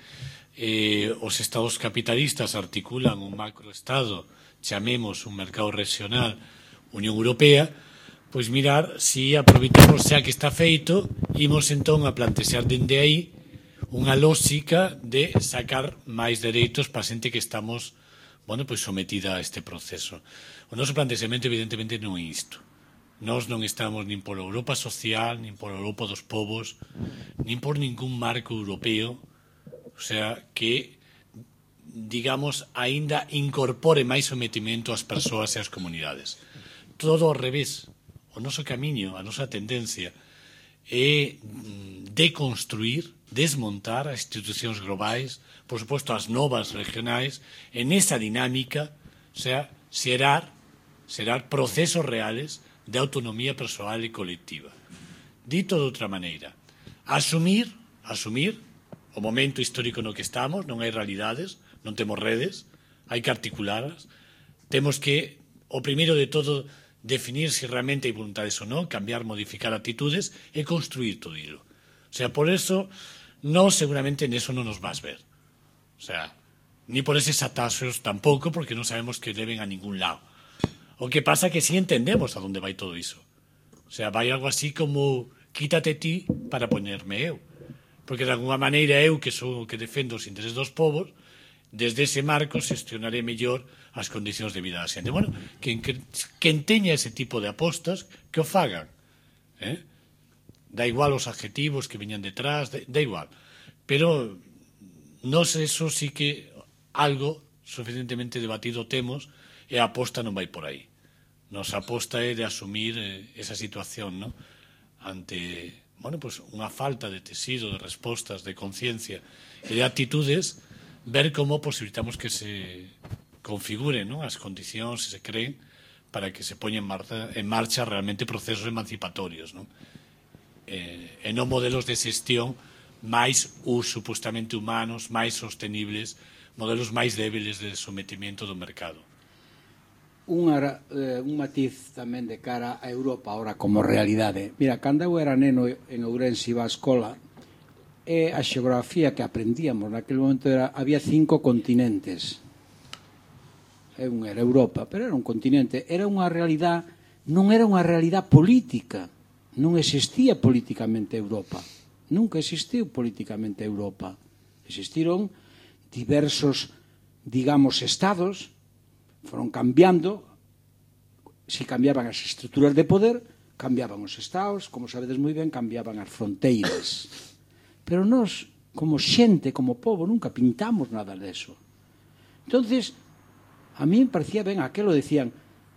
os estados capitalistas articulan un macroestado, chamemos un mercado regional, Unión Europea, pois mirar se aproveitamos xa que está feito, imos entón a plantexar dende aí unha lógica de sacar máis dereitos para a xente que estamos, bueno, pois sometida a este proceso. O noso plantexamento evidentemente non é isto. Nós non estamos nin pola Europa social, nin pola Europa dos povos, nin por ningún marco europeo, o sea, que, digamos, aínda incorpore máis sometimento ás persoas e ás comunidades. Todo ao revés. O noso camiño, a nosa tendencia é deconstruir, desmontar as institucións globais, por suposto as novas regionais, en esa dinámica, o sea, xerar procesos reales de autonomía persoal e colectiva. Dito de outra maneira, asumir o momento histórico no que estamos, non hai realidades, non temos redes, hai que articularas, temos que, o primeiro de todo, definir se realmente hai voluntades ou non, cambiar, modificar actitudes e construir todo iso. O sea, por eso, non seguramente neso non nos vas ver. O sea, ni por eses atasos tampouco, porque non sabemos que leven a ningún lado. O que pasa é que sí entendemos a onde vai todo iso. O sea, vai algo así como quítate ti para poñerme eu. Porque de alguma maneira eu, que sou o que defendo os intereses dos povos, desde ese marco xestionaré mellor as condicións de vida da xente. Bueno, quen teña ese tipo de apostas, que o fagan. Da igual os adjetivos que veñan detrás, da igual. Pero nós eso sí que algo suficientemente debatido temos e a aposta non vai por aí. Nosa aposta é de asumir esa situación, ¿no? Ante, bueno, pues unha falta de tecido, de respostas, de conciencia e de actitudes, ver como posibilitamos que se configuren, ¿no?, as condicións, se creen, para que se poñen en marcha realmente procesos emancipatorios, ¿no? E non modelos de xestión máis supostamente humanos, máis sostenibles, modelos máis débiles de sometimento do mercado. Un matiz tamén de cara a Europa ahora como realidade. Mira, cando eu era neno en Ourense iba á escola, e a xeografía que aprendíamos naquele momento había 5 continentes. Era Europa, pero era un continente. Era unha realidade, non era unha realidade política. Non existía políticamente Europa. Nunca existiu políticamente Europa. Existiron diversos, digamos, estados, foron cambiando, se cambiaban as estruturas de poder, cambiaban os estados, como sabedes moi ben, cambiaban as fronteiras. Pero nós, como xente, como povo, nunca pintamos nada deso. Entonces, a mí me parecía ben aquelo, decían,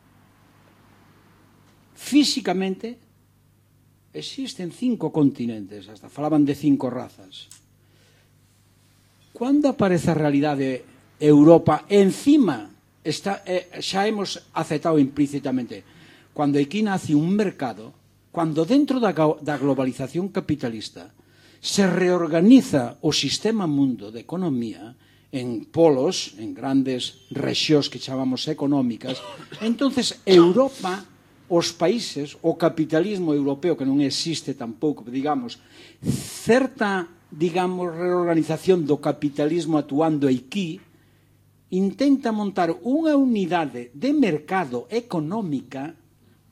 físicamente existen 5 continentes, hasta falaban de 5 razas. Cando aparece a realidade Europa encima, xa hemos aceptado implícitamente, cando aquí nace un mercado, cando dentro da globalización capitalista se reorganiza o sistema mundo de economía en polos, en grandes rexións que chamamos económicas, entonces Europa, os países, o capitalismo europeo, que non existe tampouco, digamos, certa, digamos, reorganización do capitalismo actuando aquí, intenta montar unha unidade de mercado económica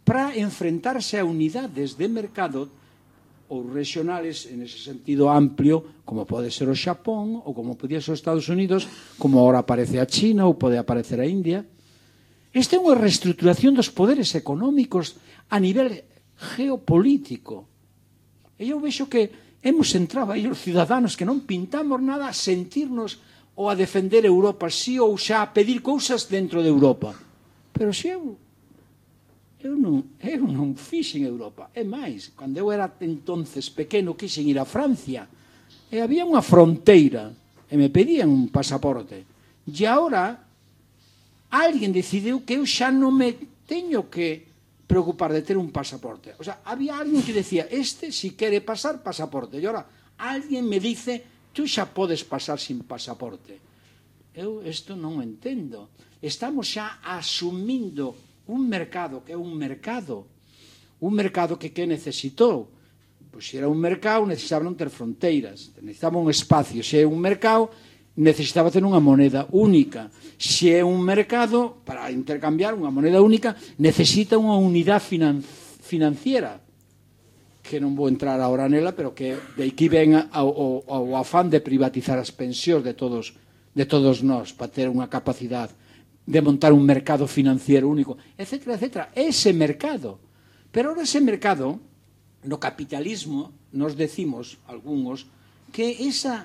para enfrentarse a unidades de mercado ou regionales en ese sentido amplio, como pode ser o Xapón ou como podía ser os Estados Unidos, como ahora aparece a China ou pode aparecer a India. Esta é unha reestruturación dos poderes económicos a nivel geopolítico. E eu vexo que hemos entrado aí os ciudadanos que non pintamos nada a sentirnos ou a defender Europa, sí, ou xa a pedir cousas dentro de Europa. Pero se eu non fixen Europa. É máis, cando eu era entonces pequeno, quixen ir a Francia, e había unha fronteira, e me pedían un pasaporte. E agora, alguén decidiu que eu xa non me teño que preocupar de ter un pasaporte. O sea, había alguén que decía, si quere pasar, pasaporte. E agora, alguén me dice, tú xa podes pasar sin pasaporte. Eu isto non entendo. Estamos xa asumindo un mercado que é un mercado que necesitou. Pois se era un mercado, necesitaba non ter fronteiras, necesitaba un espacio. Se é un mercado, necesitaba ter unha moneda única. Se é un mercado, para intercambiar unha moneda única, necesita unha unidade financiera, que non vou entrar agora nela, pero que de aquí ven o afán de privatizar as pensións de todos nós, para ter unha capacidade de montar un mercado financiero único, etcétera, etcétera. Ese mercado. Pero ahora ese mercado, no capitalismo, nos decimos, algúns, que esa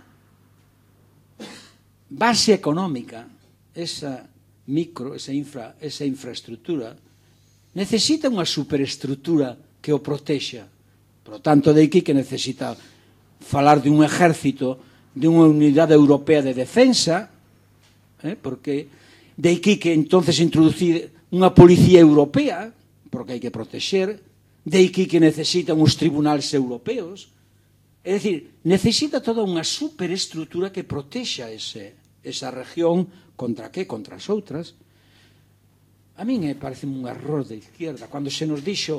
base económica, esa infraestructura, necesita unha superestructura que o protexa. Por lo tanto, de aquí que necesita falar de un ejército, de unha unidade europea de defensa, porque de aquí que entonces introducir unha policía europea, porque hai que protexer, de aquí que necesitan os tribunales europeos. É dicir, necesita toda unha superestructura que protexa esa región contra que? Contra as outras. A min parece un error de izquierda. Cando se nos dixo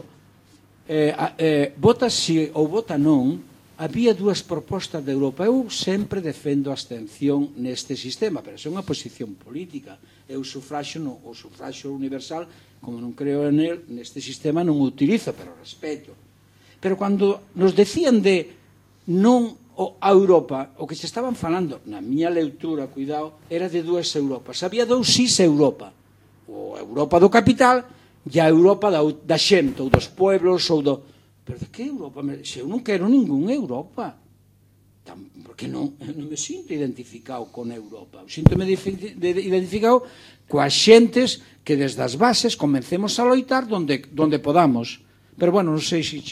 vota si ou vota non, había dúas propostas de Europa. Eu sempre defendo a abstención neste sistema, pero é unha posición política. Eu o sufraxo universal, como non creo en él, neste sistema non o utilizo, pero respeto. Pero cando nos decían de non a Europa, o que se estaban falando, na miña lectura, cuidado, era de dúas Europas. Había dous sís Europa. O Europa do capital e a Europa da xente, ou dos pueblos, ou do... Pero de que Europa? Se eu non quero ningún Europa. Porque non me sinto identificado con Europa. Eu sinto-me identificado coas xentes que desde as bases comencemos a loitar donde podamos. Pero, bueno, non sei se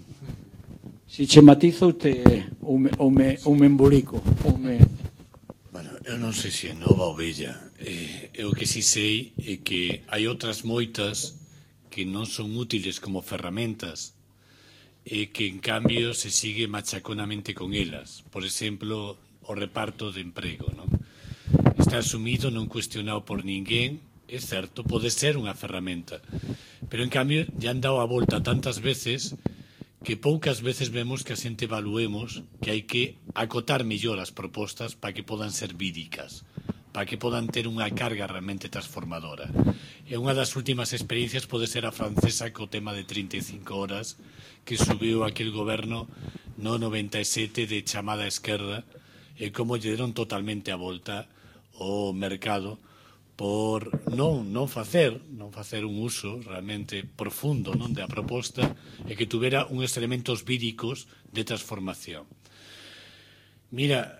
che matizo ou me embolico. Bueno, eu non sei se é nova ou vella. Eu que si sei é que hai outras moitas que non son útiles como ferramentas e que, en cambio, se sigue machaconamente con elas. Por exemplo, o reparto de emprego, non? Está asumido, non cuestionado por ninguén, é certo, pode ser unha ferramenta, pero, en cambio, ya han dado a volta tantas veces que poucas veces vemos que a xente evaluemos que hai que acotar mellor as propostas para que podan ser vídicas, para que podan ter unha carga realmente transformadora. E unha das últimas experiencias pode ser a francesa co tema de 35 horas que subiu aquel goberno no 97 de chamada esquerda e como lle deron totalmente a volta ao mercado por non facer un uso realmente profundo da proposta e que tuvera uns elementos víricos de transformación. Mira,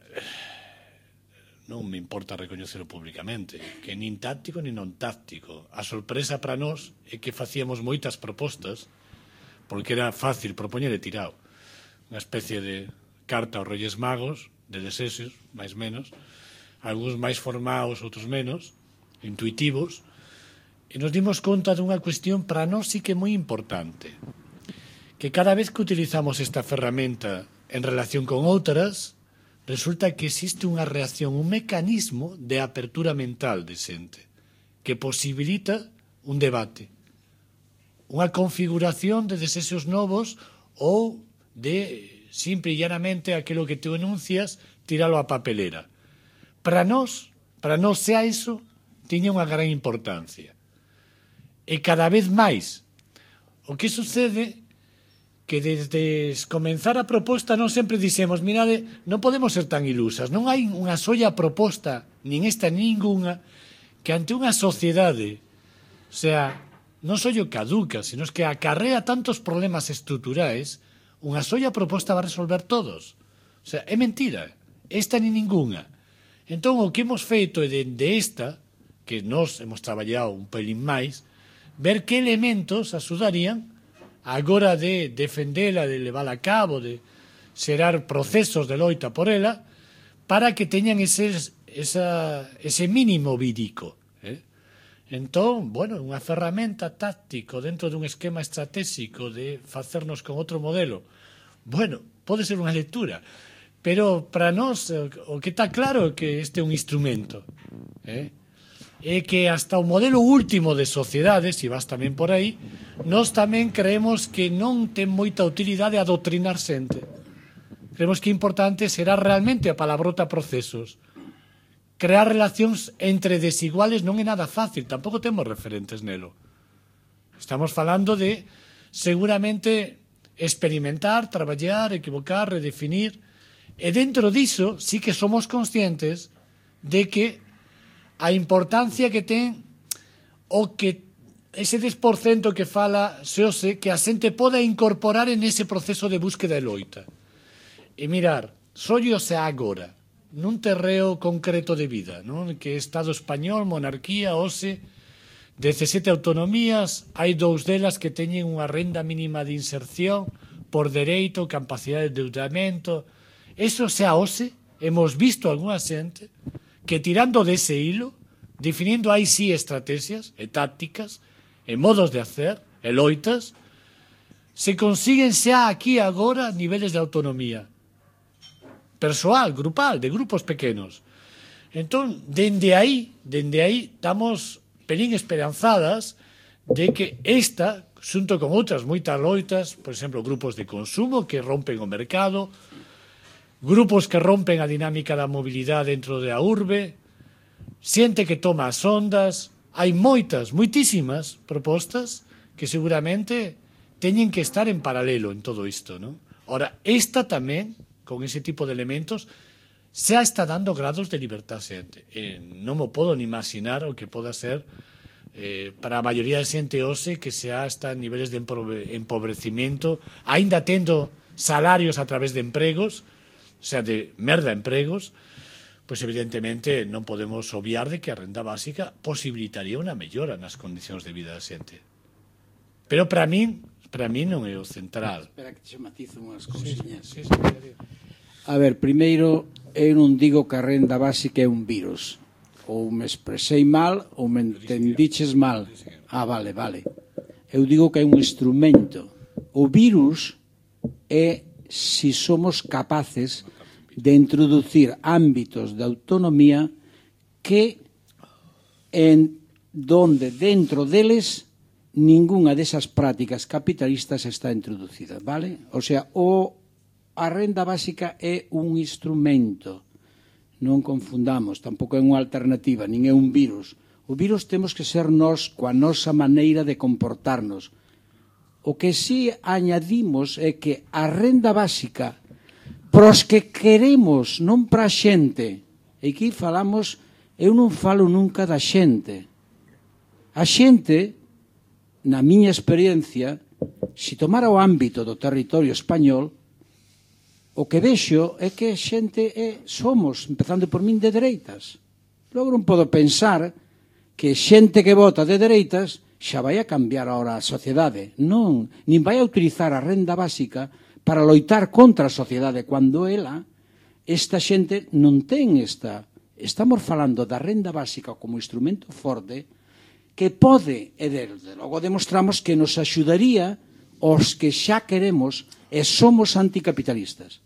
non me importa recoñecelo públicamente, que nin táctico nin non táctico. A sorpresa para nós é que facíamos moitas propostas porque era fácil propoñer e tirado. Unha especie de carta aos Reyes Magos, de desexos, máis menos, algúns máis formados, outros menos, intuitivos, e nos dimos conta dunha cuestión para nós sí que é moi importante, que cada vez que utilizamos esta ferramenta en relación con outras, resulta que existe unha reacción, un mecanismo de apertura mental de xente, que posibilita un debate, unha configuración de desexos novos ou de, simple e llanamente, aquilo que tú enuncias, tiralo á papelera. Para nós sea iso, tiña unha gran importancia. E cada vez máis o que sucede que desde comenzar a proposta non sempre dixemos, mirade, non podemos ser tan ilusas, non hai unha solla proposta, nin esta ningunha, que ante unha sociedade, o sea, non só caduca, sino que acarrea tantos problemas estruturais, unha solla proposta va a resolver todos. O sea, é mentira, esta ni ningunha. Entón, o que hemos feito é dende esta, que nós hemos traballado un pelín máis, ver que elementos axudarían agora de defendela, de levala a cabo, de xerar procesos de loita por ela, para que teñan ese mínimo vírico. Entón, bueno, unha ferramenta táctico dentro dun esquema estratégico de facernos con outro modelo. Bueno, pode ser unha lectura, pero para nós o que está claro é que este é un instrumento. É que hasta o modelo último de sociedades, e vas tamén por aí, nós tamén creemos que non ten moita utilidade adoctrinar xente. Creemos que é importante será realmente a palabrota procesos. Crear relacións entre desiguales non é nada fácil, tampouco temos referentes nelo. Estamos falando de, seguramente, experimentar, traballar, equivocar, redefinir, e dentro diso sí que somos conscientes de que a importancia que ten o que ese 10% que fala Xose que a xente poda incorporar en ese proceso de búsqueda e loita. E mirar, sóllose agora, nun terreo concreto de vida, non? Que Estado español, monarquía, OSE, 17 autonomías, hai 2 delas que teñen unha renda mínima de inserción por dereito, capacidade de endeudamento. Eso xa OSE, hemos visto algunha xente que tirando dese hilo, definindo aí sí estrategias e tácticas e modos de hacer e loitas, se consiguen xa aquí agora niveles de autonomía persoal, grupal, de grupos pequenos. Entón, dende aí estamos pelín esperanzadas de que esta, xunto con outras moitas loitas, por exemplo, grupos de consumo que rompen o mercado, grupos que rompen a dinámica da mobilidade dentro da urbe, xente que toma as ondas, hai moitísimas propostas que seguramente teñen que estar en paralelo en todo isto, non? Ora, esta tamén, con ese tipo de elementos, xa está dando grados de libertad xente. Non mo podo ni imaginar o que poda ser para a maioría de xente hoxe que xa está en niveles de empobrecimiento, aínda tendo salarios a través de empregos, o sea, de merda empregos, pois evidentemente non podemos obviar de que a renda básica posibilitaría unha mellora nas condicións de vida da xente. Pero para min non é o central. Espera que te matizo unhas cousiñas. Sí. A ver, primeiro, eu non digo que a renda básica é un virus. Ou me expresei mal ou me entendiches mal. Vale. Eu digo que é un instrumento. O virus é si somos capaces de introducir ámbitos de autonomía que en donde dentro deles ningunha desas prácticas capitalistas está introducida, vale? O sea, a renda básica é un instrumento, non confundamos, tampouco é unha alternativa, nin é un virus. O virus temos que ser nós coa nosa maneira de comportarnos. O que sí añadimos é que a renda básica pros que queremos, non para a xente. E aquí falamos, eu non falo nunca da xente. A xente, na miña experiencia, se tomara o ámbito do territorio español, o que vexo é que a xente somos, empezando por min, de dereitas. Logo non podo pensar que xente que vota de dereitas xa vai a cambiar ahora a sociedade. Non, nin vai a utilizar a renda básica para loitar contra a sociedade, cando esta xente non ten esta. Estamos falando da renda básica como instrumento forte que pode, e desde logo demostramos que nos axudaría os que xa queremos e somos anticapitalistas.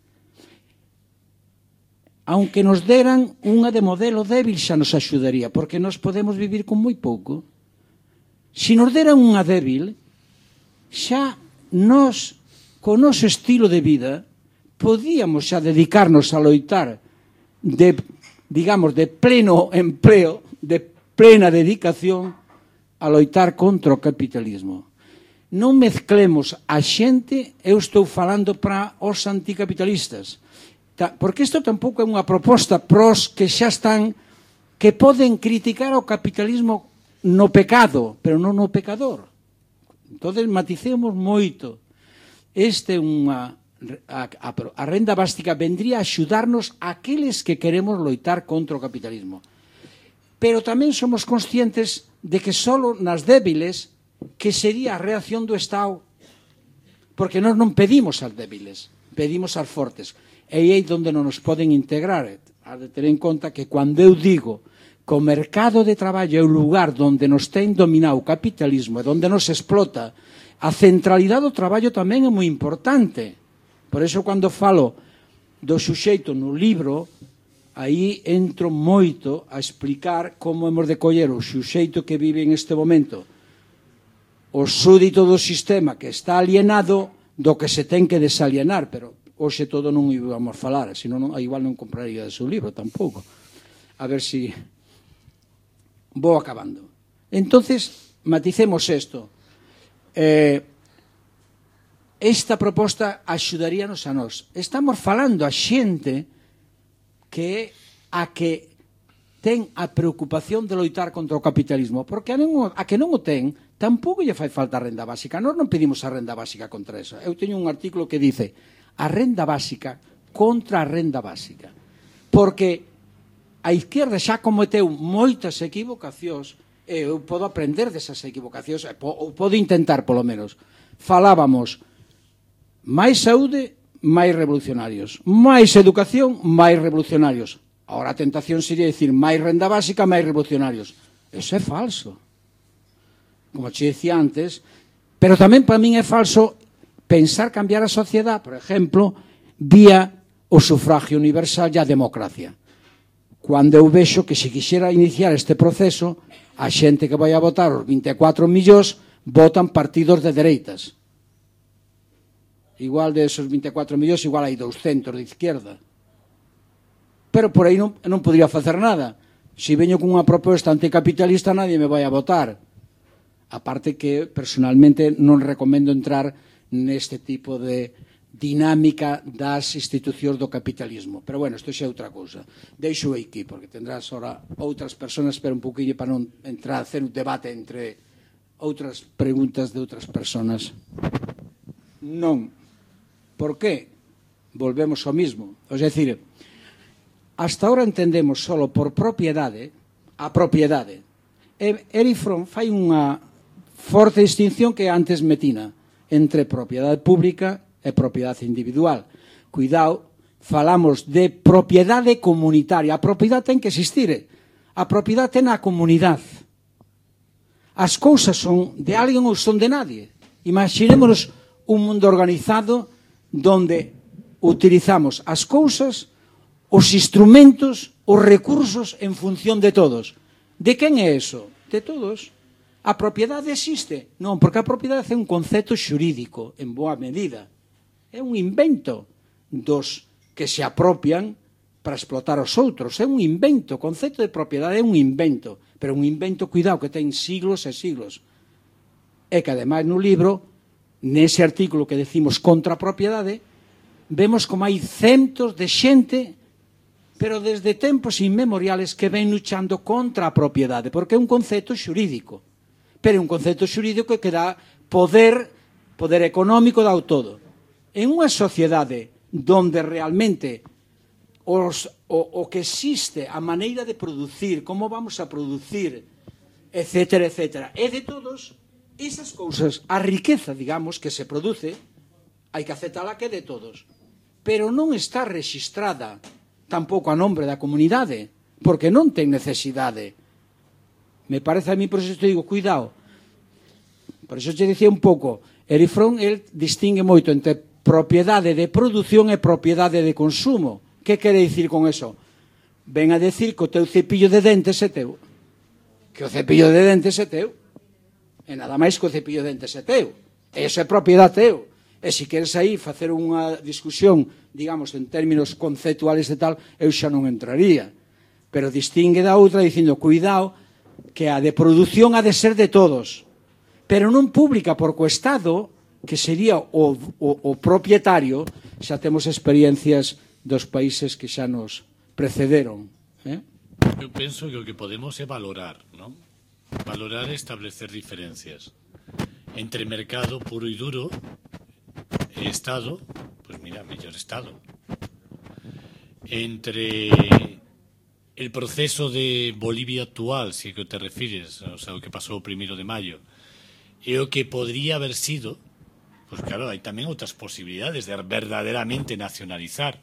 Aunque nos deran unha de modelo débil xa nos axudaría, porque nos podemos vivir con moi pouco. Se nos deran unha débil, xa nos, co noso estilo de vida, podíamos xa dedicarnos a loitar de, digamos, de pleno empleo, de plena dedicación a loitar contra o capitalismo. non mezclemos a xente, eu estou falando para os anticapitalistas, porque isto tampouco é unha proposta pros que xa están, que poden criticar o capitalismo no pecado, pero non no pecador. Entón, maticemos moito. Este é unha... A renda básica vendría a axudarnos aqueles que queremos loitar contra o capitalismo. Pero tamén somos conscientes de que só nas débiles que sería a reacción do Estado, porque nós non pedimos aos débiles, pedimos aos fortes, e aí onde non nos poden integrar. Has de ter en conta que cando eu digo que o mercado de traballo é o lugar onde nos ten dominado o capitalismo e onde nos explota, a centralidade do traballo tamén é moi importante. Por iso, cando falo do suxeito no libro, aí entro moito a explicar como hemos de coller o suxeito que vive en este momento, o súdito do sistema que está alienado do que se ten que desalienar, pero hoxe todo non íbamos falar, senón igual non compraría o seu libro tampouco. A ver si vou acabando. Entonces, maticemos isto. Esta proposta axudaríanos a nós. Estamos falando a xente que ten a preocupación de loitar contra o capitalismo, porque a que non o ten, tampouco lle fai falta a renda básica. Nós non pedimos a renda básica contra eso. Eu teño un artículo que dice a renda básica contra a renda básica, porque a izquierda xa cometeu moitas equivocacións, e eu podo aprender desas equivocacións, ou podo intentar, polo menos. Falábamos máis saúde, máis revolucionarios, máis educación, máis revolucionarios. Ahora a tentación sería dicir máis renda básica, máis revolucionarios. Eso é falso, como te decía antes, pero tamén para min é falso pensar cambiar a sociedade, por exemplo, vía o sufragio universal e a democracia. Cando eu vexo que se quixera iniciar este proceso, a xente que vai a votar, os 24 millóns, votan partidos de dereitas. Igual de esos 24 millóns, igual hai 200 de izquierda. Pero por aí non podría facer nada. Se veño con unha proposta anticapitalista, nadie me vai a votar. Aparte que, personalmente, non recomendo entrar neste tipo de dinámica das institucións do capitalismo. Pero, bueno, isto xa é outra cousa. Deixo aquí, porque tendrás ahora outras personas, pero un poquinho para non entrar a hacer un debate entre outras preguntas de outras personas. Non. Por qué? Volvemos ao mismo. É dicir, hasta ahora entendemos solo por propiedade a propiedade. Erich Fromm fai unha forte distinción que antes metina entre propiedade pública e propiedade individual. Cuidado, falamos de propiedade comunitaria. A propiedade ten que existir. A propiedade ten a comunidade. As cousas son de alguén ou son de nadie. Imaginémonos un mundo organizado donde utilizamos as cousas, os instrumentos, os recursos en función de todos. De quen é eso? De todos. A propiedade existe? Non, porque a propiedade é un concepto xurídico, en boa medida. É un invento dos que se apropian para explotar os outros. É un invento. O concepto de propiedade é un invento. Pero un invento, cuidado, que ten siglos e siglos. É que, ademais, no libro, nese artículo que decimos contra a propiedade, vemos como hai centos de xente, pero desde tempos inmemoriales, que ven luchando contra a propiedade, porque é un concepto xurídico. Pero é un concepto xurídico que dá poder económico, dá o todo. En unha sociedade donde realmente o que existe, a maneira de producir, como vamos a producir, etcétera, etcétera, é de todos, esas cousas, a riqueza, digamos, que se produce, hai que aceptala que é de todos. Pero non está rexistrada tampouco a nombre da comunidade, porque non ten necesidade. Me parece a mí, por eso te digo, cuidado. Por eso te dicía un pouco, Erich Fromm, el distingue moito entre propiedade de produción e propiedade de consumo. Que quere dicir con eso? Ven a decir que o teu cepillo de dentes é teu. Que o cepillo de dentes é teu. E nada máis que o cepillo de dentes é teu. Eso é propiedade teu. E se queres aí facer unha discusión, digamos, en términos conceptuales e tal, eu xa non entraría. Pero distingue da outra dicindo, cuidado, que a de produción ha de ser de todos. pero non pública porque o Estado, que sería o propietario, xa temos experiencias dos países que xa nos precederon. Eu penso que o que podemos é valorar, non? Valorar e establecer diferencias entre mercado puro e duro e Estado, pois mira, mellor Estado. Entre el proceso de Bolivia actual, se é que te refires, o sea, o que pasou o 1º de maio, e o que podría haber sido, pois claro, hai tamén outras posibilidades de verdadeiramente nacionalizar.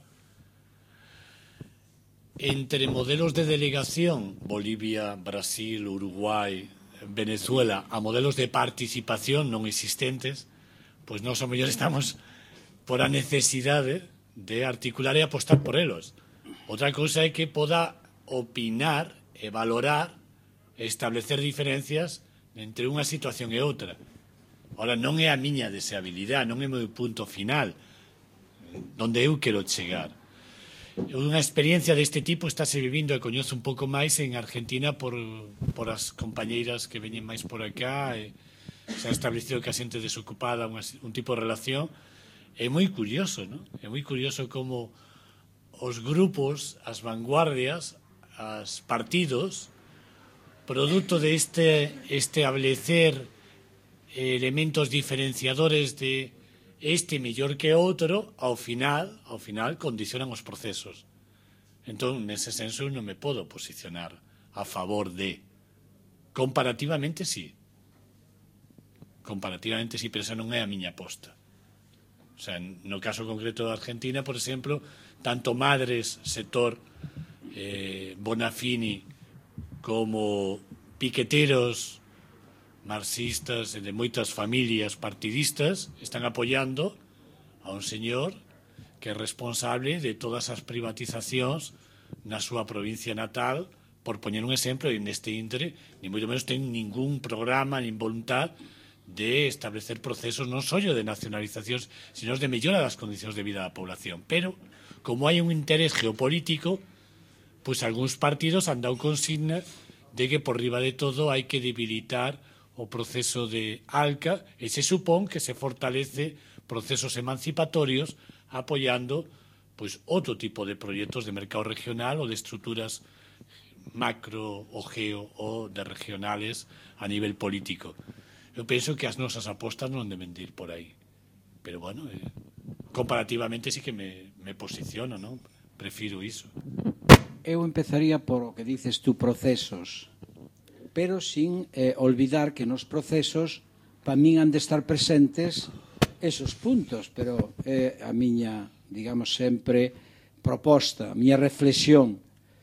Entre modelos de delegación, Bolivia, Brasil, Uruguai, Venezuela, a modelos de participación non existentes, pois nós ao mellor estamos por a necesidade de articular e apostar por elos. Outra cousa é que poda opinar e valorar e establecer diferencias entre unha situación e outra. Ora, non é a miña deseabilidade, non é o meu punto final, onde eu quero chegar. Unha experiencia deste tipo estáse vivindo e coñezo un pouco máis en Argentina por as compañeiras que veñen máis por acá e se ha establecido que a xente desocupada un tipo de relación. É moi curioso, non? É moi curioso como os grupos, as vanguardias, os partidos, produto de establecer elementos diferenciadores de este mellor que outro, ao final condicionan os procesos. Entón, nese senso, non me podo posicionar a favor de. Comparativamente, sí. Comparativamente, sí, pero esa non é a miña aposta. O sea, no caso concreto da Argentina, por exemplo, tanto Madres, sector Bonafini, como piqueteros marxistas e de moitas familias partidistas están apoiando a un señor que é responsable de todas as privatizacións na súa provincia natal, por poñer un exemplo, e neste íntere, ni moito menos ten ningún programa, nin voluntad de establecer procesos non só de nacionalizacións, sino de mellora das condicións de vida da población. Pero, como hai un interés geopolítico, pois algúns partidos han dado consigna de que por riba de todo hai que debilitar o proceso de ALCA e se supón que se fortalece procesos emancipatorios apoiando pois outro tipo de proxectos de mercado regional ou de estruturas macro ou geo ou de regionales a nivel político. Eu penso que as nosas apostas non deben ir por aí. Pero, bueno, comparativamente sí que me posiciono, non? Prefiro iso. Eu empezaría por o que dices tú, procesos, pero sin olvidar que nos procesos para min han de estar presentes esos puntos, pero é a miña, digamos, sempre proposta, a miña reflexión.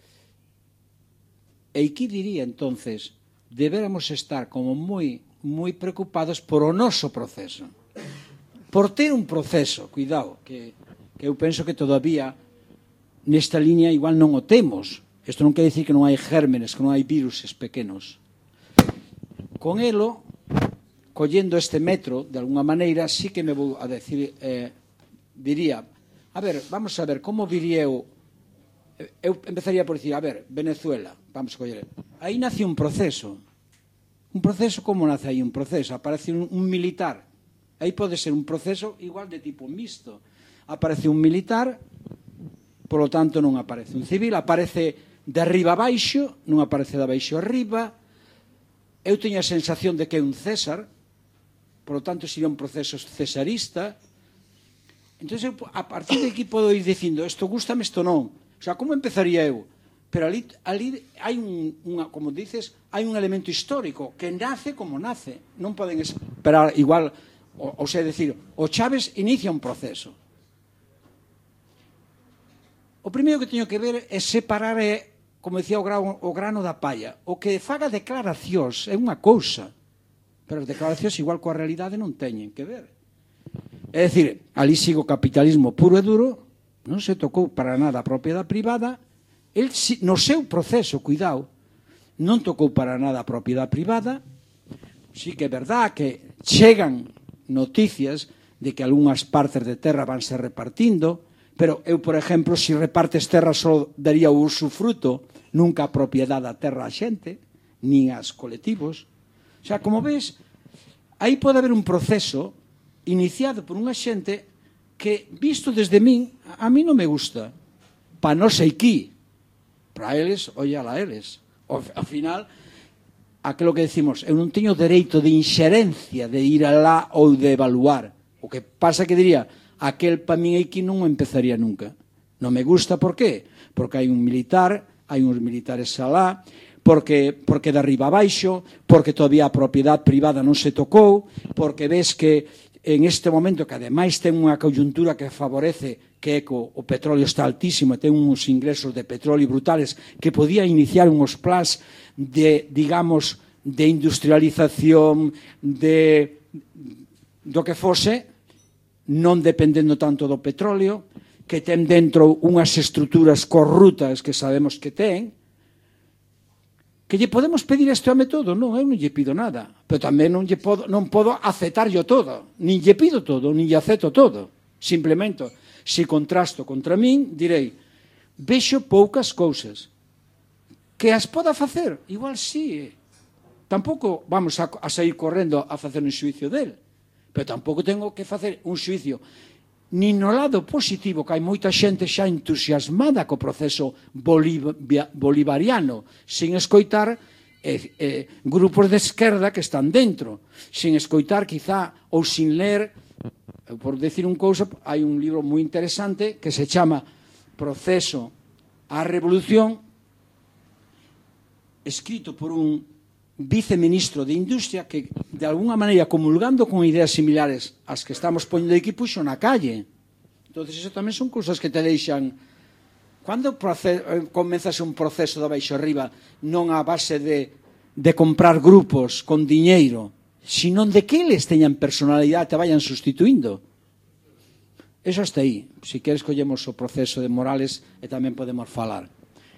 E aquí diría, entonces, deberamos estar como moi preocupados por o noso proceso. Por ter un proceso, cuidado, que eu penso que todavía nesta liña igual non o temos. Isto non quer dicir que non hai gérmenes, que non hai viruses pequenos. Con elo, collendo este metro, de alguna maneira, sí que me vou a decir, diría, a ver, vamos a ver, como diría eu empezaría por dicir, a ver, Venezuela, vamos a coller, aí nace un proceso, como nace aí un proceso? Aparece un militar, aí pode ser un proceso igual de tipo mixto, aparece un militar, polo tanto non aparece un civil, aparece de arriba a baixo, non aparece de baixo a arriba. Eu teño a sensación de que é un César, polo tanto sería un proceso cesarista. Entón, a partir de aquí podo ir dicindo, isto gústame, isto non. O sea, como empezaría eu? Pero ali hai como dices, hai un elemento histórico que nace como nace. Non poden esperar igual, ou sea, decir, o Chávez inicia un proceso. O primeiro que teño que ver é separar, como decía, o grano da palla. O que faga declaracións é unha cousa, pero as declaracións igual coa realidade non teñen que ver. É dicir, ali sigo o capitalismo puro e duro, non se tocou para nada a propiedade privada, el no seu proceso, cuidado, non tocou para nada a propiedade privada. Sí que é verdad que chegan noticias de que algunhas partes de terra vanse repartindo, pero eu, por exemplo, se repartes terra só daría o usufruto, nunca a propiedade da terra a xente, nin as colectivos. O sea, como ves, aí pode haber un proceso iniciado por unha xente que, visto desde min, a mí non me gusta. Pa non sei qui. Para eles, ollala a eles. Ao final, aquilo que decimos, eu non teño dereito de inxerencia de ir alá ou de evaluar. O que pasa que diría, aquel pa min aquí non empezaría nunca. Non me gusta, por qué? Porque hai un militar, hai uns militares alá, porque de arriba abaixo, porque todavía a propiedade privada non se tocou, porque ves que en este momento, que ademais ten unha coyuntura que favorece que o petróleo está altísimo e ten uns ingresos de petróleo brutales, que podía iniciar uns plans de, digamos, de industrialización, do que fose, non dependendo tanto do petróleo, que ten dentro unhas estruturas corruptas que sabemos que ten, que lle podemos pedir este home todo? Non, eu non lle pido nada, pero tamén non podo aceptarlo todo, nin lle pido todo, nin lle acepto todo. Simplemente, se contrasto contra min, direi, vexo poucas cousas. Que as poda facer? Igual sí. Tampouco vamos a sair correndo a facer un xuicio del, pero tampouco tengo que facer un xuicio nin no lado positivo, que hai moita xente xa entusiasmada co proceso bolivariano, sin escoitar grupos de esquerda que están dentro, sin escoitar quizá ou sin ler, por decir un cousa, hai un libro moi interesante que se chama Proceso á Revolución, escrito por un viceministro de Industria que, de alguna maneira, comulgando con ideas similares ás que estamos poñendo aquí, puxo na calle. Entón, iso tamén son cousas que te deixan... Cando comenzas un proceso de baixo arriba, non a base de comprar grupos con diñeiro, sino de que eles teñan personalidade e te vayan sustituindo. Eso hasta aí. Se queres, collemos o proceso de Morales e tamén podemos falar.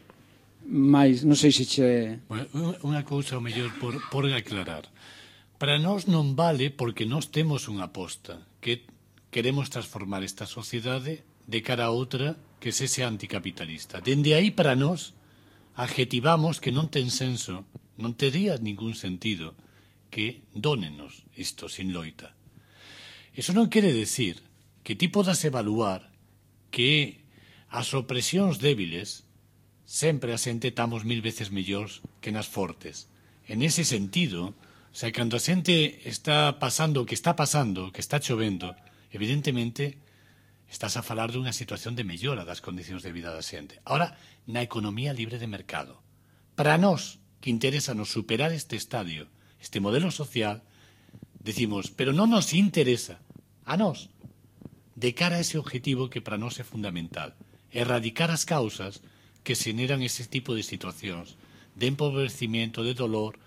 Mais, non sei se che... Bueno, unha cousa o mellor por aclarar. Para nós non vale porque nós temos unha aposta que queremos transformar esta sociedade de cara a outra que se sea anticapitalista. Dende aí, para nós, adjetivamos que non ten senso, non tería ningún sentido que dónenos isto sin loita. Iso non quere decir que ti podas evaluar que as opresións débiles sempre as entetamos 1000 veces mellor que nas fortes. En ese sentido, o sea, cando a xente está pasando o que está pasando, que está chovendo, evidentemente estás a falar dunha situación de mellora das condicións de vida da xente. Ahora, na economía libre de mercado, para nós, que interesa nos superar este estadio, este modelo social, decimos, pero non nos interesa a nós, de cara a ese objetivo que para nós é fundamental, erradicar as causas que xeneran ese tipo de situacións de empobrecimiento, de dolor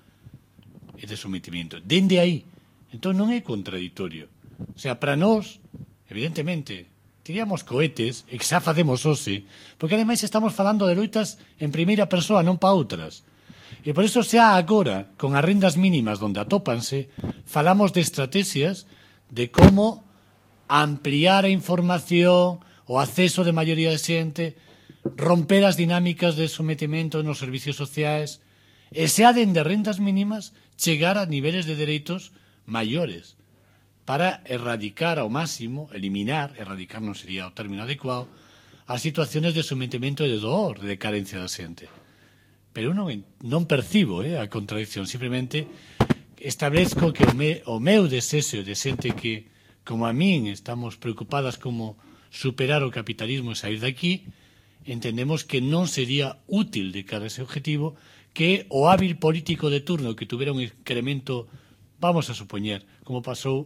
e de sometimento. Dende aí, entón non é contradictorio. O sea, para nós, evidentemente, tiríamos cohetes, e que xa facemos hoxe, porque ademais estamos falando de loitas en primeira persoa, non pa outras. E por iso xa agora, con as rendas mínimas donde atópanse, falamos de estrategias de como ampliar a información, o acceso de maioría de xente, romper as dinámicas de sometimento nos servicios sociais e xa dende rendas mínimas chegar a niveles de dereitos maiores para erradicar ao máximo, erradicar non sería o término adecuado, as situaciones de sometimento e de dor, de carencia da xente. Pero non percibo a contradicción, simplemente establezco que o meu desexo de xente que, como a min, estamos preocupadas como superar o capitalismo e sair daqui, entendemos que non sería útil de cara a ese objetivo que o hábil político de turno que tuvera un incremento, vamos a supoñer, como pasou,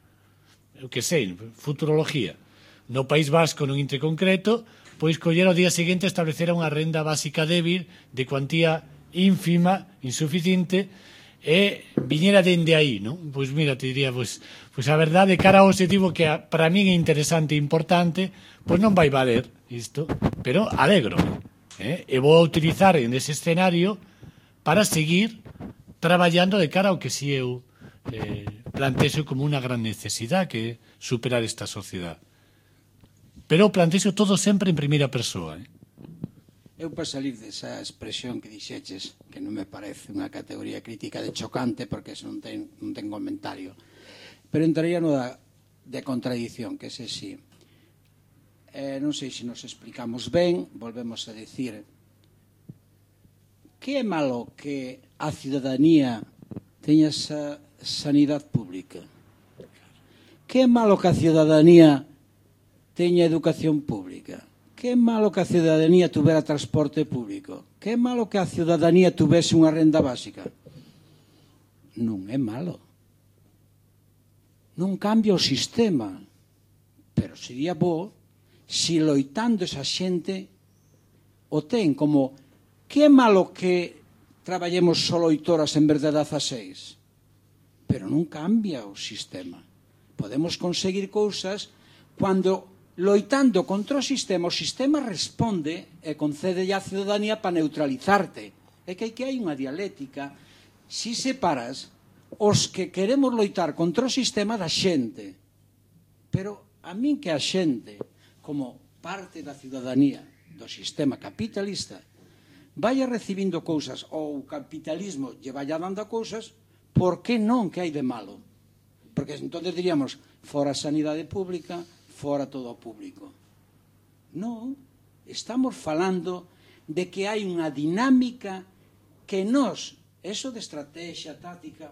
eu que sei, futurología, no País Vasco nun intre concreto, pois coller ao día seguinte establecer unha renda básica débil de cuantía ínfima, insuficiente, e viñera dende aí, non? Pois mira, te diría, pois a verdade, cara ao objetivo que para min é interesante e importante, pois non vai valer isto, pero alegro, e vou a utilizar en ese escenario para seguir traballando de cara ao que si eu plantexo como unha gran necesidade, que é superar esta sociedade. Pero plantexo todo sempre en primeira persoa. Eu para salir desa expresión que dixeches, que non me parece unha categoría crítica de chocante, porque non ten comentario, pero entraría no de contradición, que ese sí. Non sei se nos explicamos ben, volvemos a decir, que é malo que a ciudadanía teña sanidade pública? Que é malo que a ciudadanía teña educación pública? Que é malo que a ciudadanía tuvera transporte público? Que é malo que a ciudadanía tuvese unha renda básica? Non é malo. Non cambia o sistema, pero sería bo se loitando esa xente o ten como que é malo que traballemos só 8 horas en vez de 16, pero non cambia o sistema. Podemos conseguir cousas cando loitando contra o sistema responde e concede a ciudadanía para neutralizarte. É que hai unha dialéctica. Si separas os que queremos loitar contra o sistema da xente, pero a min que a xente, como parte da ciudadanía do sistema capitalista, vaya recibindo cousas, ou o capitalismo lle vaya dando cousas, por que non, que hai de malo? Porque entón diríamos, fora a sanidade pública, fora todo o público. Non, estamos falando de que hai unha dinámica que nos, eso de estrategia, táctica,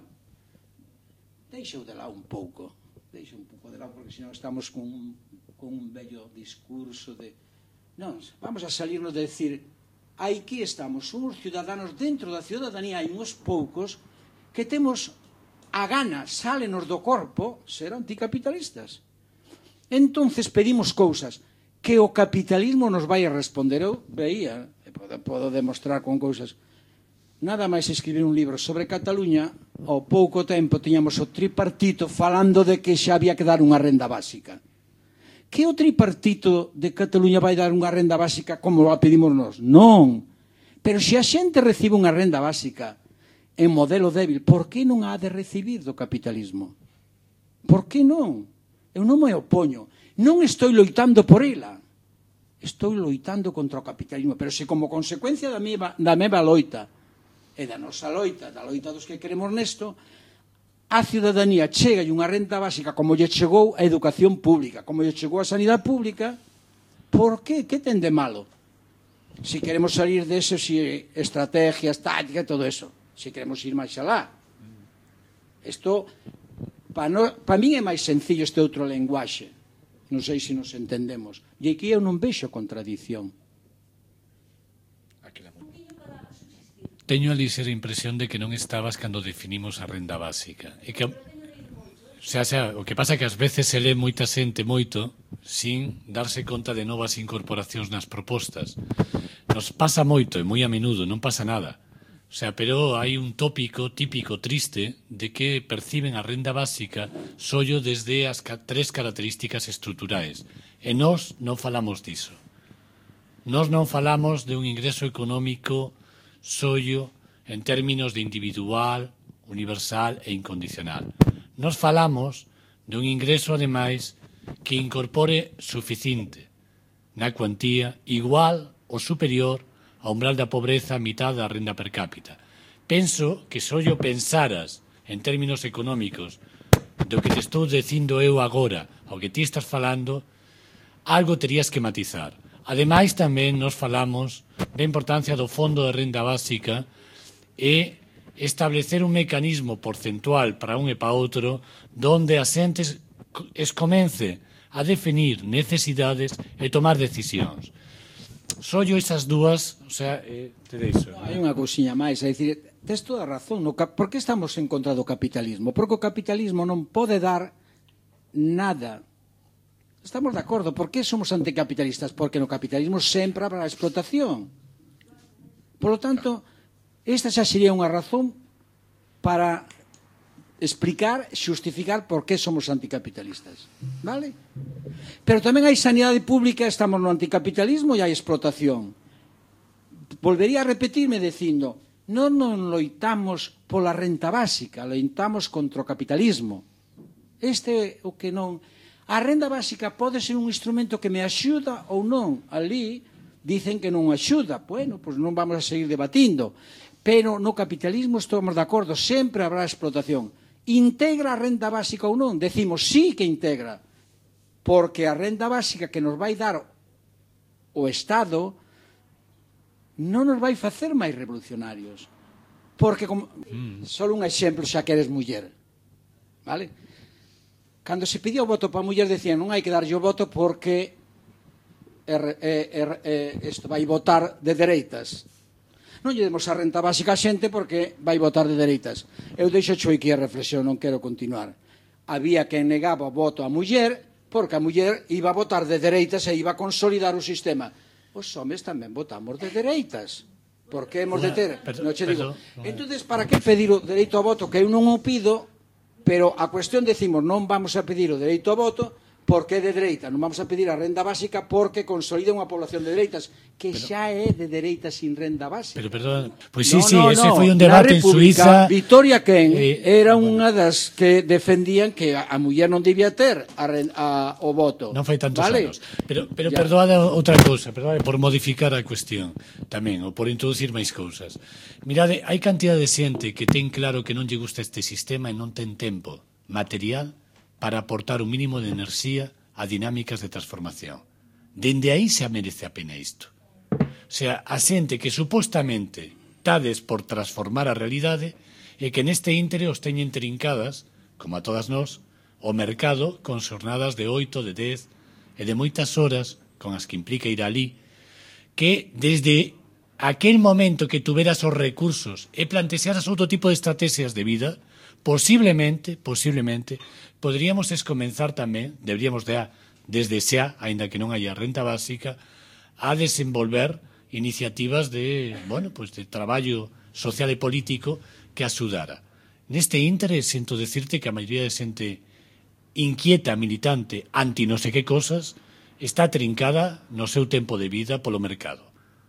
deixou de lado un pouco, de lado, porque senón estamos con un bello discurso de... Non, vamos a salirnos de decir, aquí estamos, somos ciudadanos dentro da ciudadanía, hai uns poucos que temos a gana, sálenos do corpo, ser anticapitalistas. Entonces pedimos cousas que o capitalismo nos vai a responder. Eu veía, podo demostrar con cousas, nada máis escribir un libro sobre Cataluña, ao pouco tempo tiñamos o tripartito falando de que xa había que dar unha renda básica. Que o tripartito de Cataluña vai dar unha renda básica como a pedimos nós? Non. Pero se a xente recibe unha renda básica en modelo débil, por que non a ha de recibir do capitalismo? Por que non? Eu non me opoño. Non estou loitando por ela. Estou loitando contra o capitalismo. Pero se como consecuencia da meva loita e da nosa loita, da loita dos que queremos nesto, a ciudadanía chega unha renta básica como lle chegou a educación pública, como lle chegou a sanidade pública, por que? Que ten de malo? Si queremos salir deso, si estrategias, tácticas, todo eso. Si queremos ir máis alá. Isto, para min é máis sencillo este outro lenguaxe. Non sei se nos entendemos. E aquí eu non vexo contradición. Teño a ligeira impresión de que non estabas cando definimos a renda básica. E que, o que pasa é que ás veces se lê moita xente moito sin darse conta de novas incorporacións nas propostas. Nos pasa moito e moi a menudo, non pasa nada. Pero hai un tópico típico triste de que perciben a renda básica sollo desde as 3 características estruturais. E nós non falamos diso. Nós non falamos de un ingreso económico sollo en términos de individual, universal e incondicional. Nos falamos de un ingreso, ademais, que incorpore suficiente na cuantía igual ou superior ao umbral da pobreza a mitad da renda per cápita. Penso que sollo pensaras en términos económicos do que te estou dicindo eu agora, ao que ti estás falando, algo terías que matizar. Ademais, tamén nos falamos da importancia do fondo de renda básica e establecer un mecanismo porcentual para un e para outro donde a xente comence a definir necesidades e tomar decisións. Sollo esas dúas, te deixo. Hai unha cousiña máis, é dicir, tes toda a razón. Por que estamos en contra do capitalismo? Porque o capitalismo non pode dar nada. Estamos de acordo. Por que somos anticapitalistas? Porque no capitalismo sempre habrá explotación. Por lo tanto, esta xa sería unha razón para explicar, xustificar por que somos anticapitalistas. Vale? Pero tamén hai sanidade pública, estamos no anticapitalismo e hai explotación. Volvería a repetirme dicindo, non loitamos pola renta básica, loitamos contra o capitalismo. Este é o que non... A renda básica pode ser un instrumento que me axuda ou non. Ali dicen que non axuda. Bueno, pois non vamos a seguir debatindo. Pero no capitalismo estamos de acordo, sempre habrá explotación. integra a renda básica ou non? Decimos sí que integra, porque a renda básica que nos vai dar o Estado non nos vai facer máis revolucionarios. Porque, só un exemplo, xa que eres muller, vale? Cando se pidió o voto para a muller, decían non hai que darlle o voto porque isto vai votar de dereitas. Non lle demos a renta básica a xente porque vai votar de dereitas. Eu deixo aquí a reflexión, non quero continuar. Había quen negaba o voto á muller porque a muller iba a votar de dereitas e iba a consolidar o sistema. Os homes tamén votamos de dereitas. Por que hemos de ter? Non che digo. Entón, para que pedir o dereito ao voto, que eu non o pido, pero a cuestión decimos non vamos a pedir o dereito ao voto porque é de dereita, non vamos a pedir a renda básica porque consolida unha población de dereitas que xa é de dereitas sin renda básica. Pero, perdón, pois sí, ese foi un debate en Suiza. Victoria Kent era unha das que defendían que a muller non debía ter o voto. Non fai tantos anos. Pero perdoade outra cousa, perdoade por modificar a cuestión tamén, ou por introducir máis cousas. Mirade, hai cantidad de xente que ten claro que non lle gusta este sistema e non ten tempo material para aportar un mínimo de enerxía a dinámicas de transformación. Dende aí se merece a pena isto. O sea, a xente que supostamente tades por transformar a realidade e que neste íntere os teñen trincadas, como a todas nós, o mercado con xornadas de 8, de 10 e de moitas horas, con as que implica ir alí, que desde aquel momento que tuveras os recursos e plantexaras outro tipo de estrategias de vida, posiblemente, poderíamos comenzar tamén, deberíamos desde xa, aínda que non haya renta básica, a desenvolver iniciativas de, de traballo social e político que axudara. Neste íntere, sinto decirte que a maioría de xente inquieta, militante, anti non sei que cosas, está trincada no seu tempo de vida polo mercado.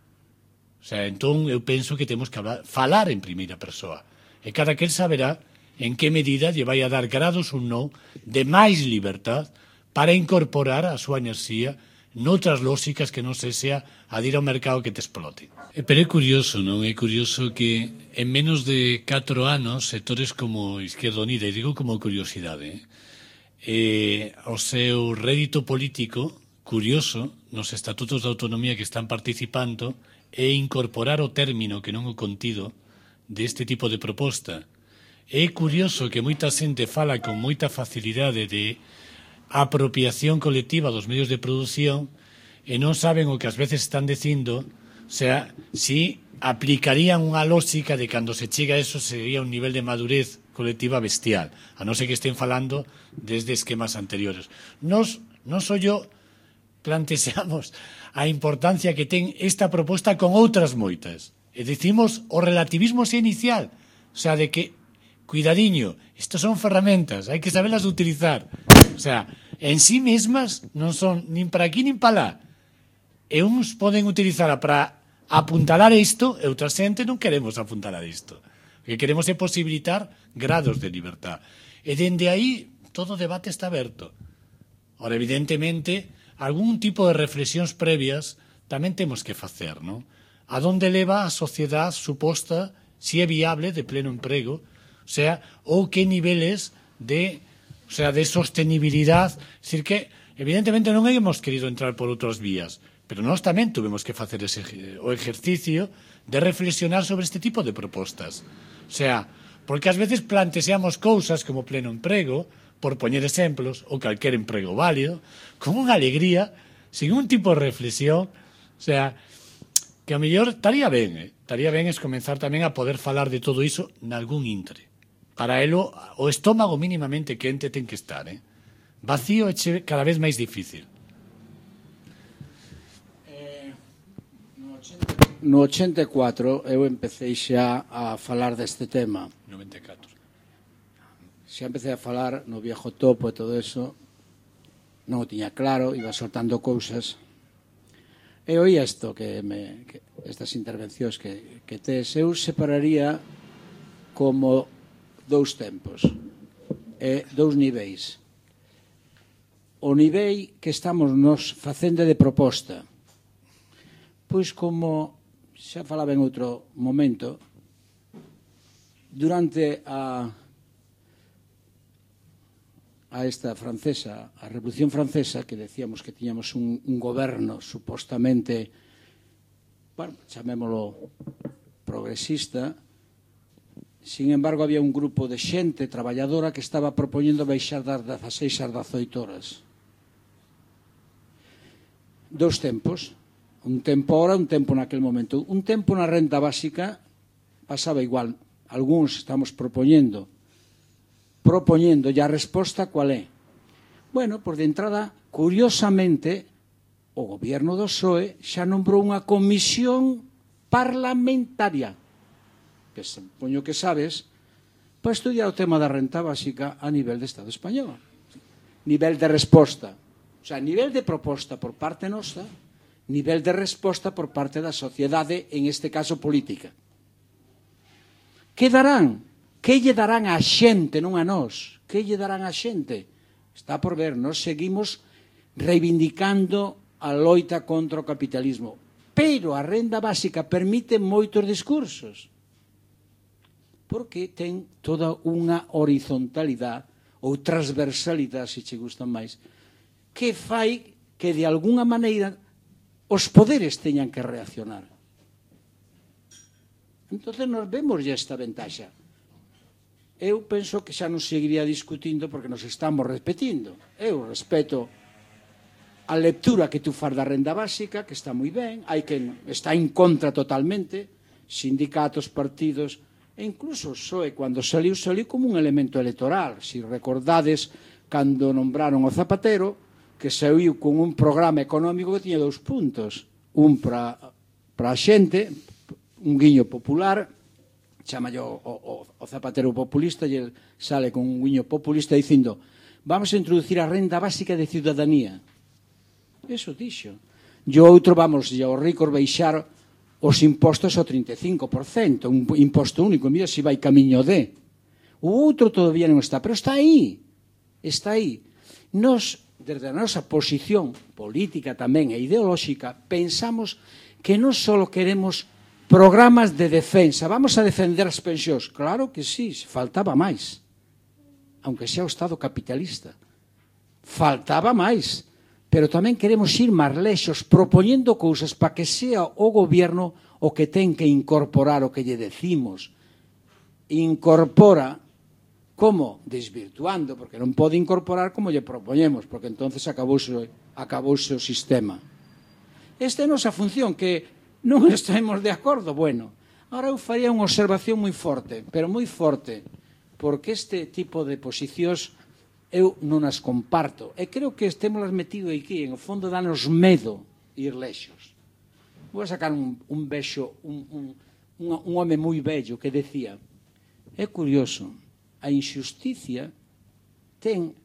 O sea, entón eu penso que temos que falar en primeira persoa. E cada quel saberá en que medida lle vai a dar grados ou non de máis libertad para incorporar a súa enerxía noutras lóxicas que non sea a dir ao mercado que te explote. Pero é curioso, non? É curioso que en menos de 4 anos sectores como Izquierda Unida, e digo como curiosidade, o seu rédito político curioso nos estatutos de autonomía que están participando é incorporar o término que non o contido deste tipo de proposta. É curioso que moita xente fala con moita facilidade de apropiación colectiva dos medios de produción e non saben o que ás veces están dicindo, o sea, si aplicarían unha lógica de cando se chega a eso sería un nivel de madurez colectiva bestial, a non ser que estén falando desde esquemas anteriores. Nos só yo plantexamos a importancia que ten esta proposta con outras moitas. E dicimos o relativismo xa inicial, o sea, de que cuidadiño, estas son ferramentas, hai que saberlas utilizar. O sea, en sí mesmas non son nin para aquí nin para lá. E uns poden utilizarla para apuntalar isto e outra xente non queremos apuntalar isto. O que queremos é posibilitar grados de libertad. E dende aí todo o debate está aberto. Ora, evidentemente, algún tipo de reflexións previas tamén temos que facer, non? A donde leva a sociedade suposta si é viable de pleno emprego, o sea, ou que niveles de sostenibilidade, é dicir que evidentemente non hemos querido entrar por outras vías, pero nós tamén tuvemos que facer o exercicio de reflexionar sobre este tipo de propostas. O sea, porque ás veces plantexamos cousas como pleno emprego, por poñer exemplos, ou calquer emprego válido, con unha alegría, sin un tipo de reflexión, o sea, que a mellor estaría ben comenzar tamén a poder falar de todo iso nalgún íntere. Para elo, o estómago mínimamente quente ten que estar, vacío é cada vez máis difícil. No 84 eu empecé xa a falar deste tema. 94. Xa empecé a falar no viejo topo e todo eso, non o tiña claro, iba soltando cousas. E oía isto, estas intervencións que tes, eu separaría como dous tempos, dous niveis. O nivel que estamos nos facendo de proposta, pois como xa falaba en outro momento, durante a esta francesa, a Revolución Francesa, que decíamos que tiñamos un goberno supostamente, bueno, chamémolo progresista. Sin embargo, había un grupo de xente traballadora que estaba propoñendo baixar das 16 ás 18 horas. Dous tempos, un tempo ahora, un tempo naquel momento. Un tempo na renta básica pasaba igual. Algúns estamos propoñendo, e a resposta cual é? Bueno, por de entrada, curiosamente, o goberno do PSOE xa nombrou unha comisión parlamentaria, que supoño que sabes, para estudiar o tema da renta básica a nivel de Estado español. Nivel de resposta. O sea, nivel de proposta por parte nosa, nivel de resposta por parte da sociedade, en este caso política. Que darán? Que lle darán á xente, non a nós? Que lle darán á xente? Está por ver, nós seguimos reivindicando a loita contra o capitalismo. Pero a renda básica permite moitos discursos, porque ten toda unha horizontalidade ou transversalidade, se che gustan máis, que fai que de alguna maneira os poderes teñan que reaccionar. Entón, nos vemos ya esta ventaxa. Eu penso que xa non seguiría discutindo porque nos estamos repetindo. Eu respeto a lectura que tú faz da renda básica, que está moi ben, hai quen está en contra totalmente, sindicatos, partidos, e incluso o PSOE, cando saliu como un elemento electoral. Si recordades, cando nombraron o Zapatero, que saiu con un programa económico que tiña 2 puntos. Un para a xente, un guiño popular, chamallo o Zapatero populista, e ele sale con un guiño populista dicindo: vamos a introducir a renda básica de ciudadanía. Eso dixo. E o outro, vamos, e aos ricos baixar os impostos ao 35%, un imposto único, mira se vai camiño de. O outro todavía non está, pero está aí. Está aí. Nos, desde a nosa posición política tamén e ideolóxica, pensamos que non só queremos programas de defensa, vamos a defender as pensións. Claro que sí, faltaba máis. Aunque sea o Estado capitalista. Faltaba máis. Pero tamén queremos ir máis lexos, propoñendo cousas para que sea o goberno o que ten que incorporar o que lle decimos. Incorpora, como? Desvirtuando, porque non pode incorporar como lle propoñemos, porque entonces acabouse o sistema. Esta é a nosa función, que non estamos de acordo. Bueno, ahora eu faría unha observación moi forte, pero moi forte, porque este tipo de posicións eu non as comparto. E creo que estémolas metido aquí, en o fondo danos medo ir lexos. Vou a sacar un vexo, un home moi bello que decía: é curioso, a injusticia ten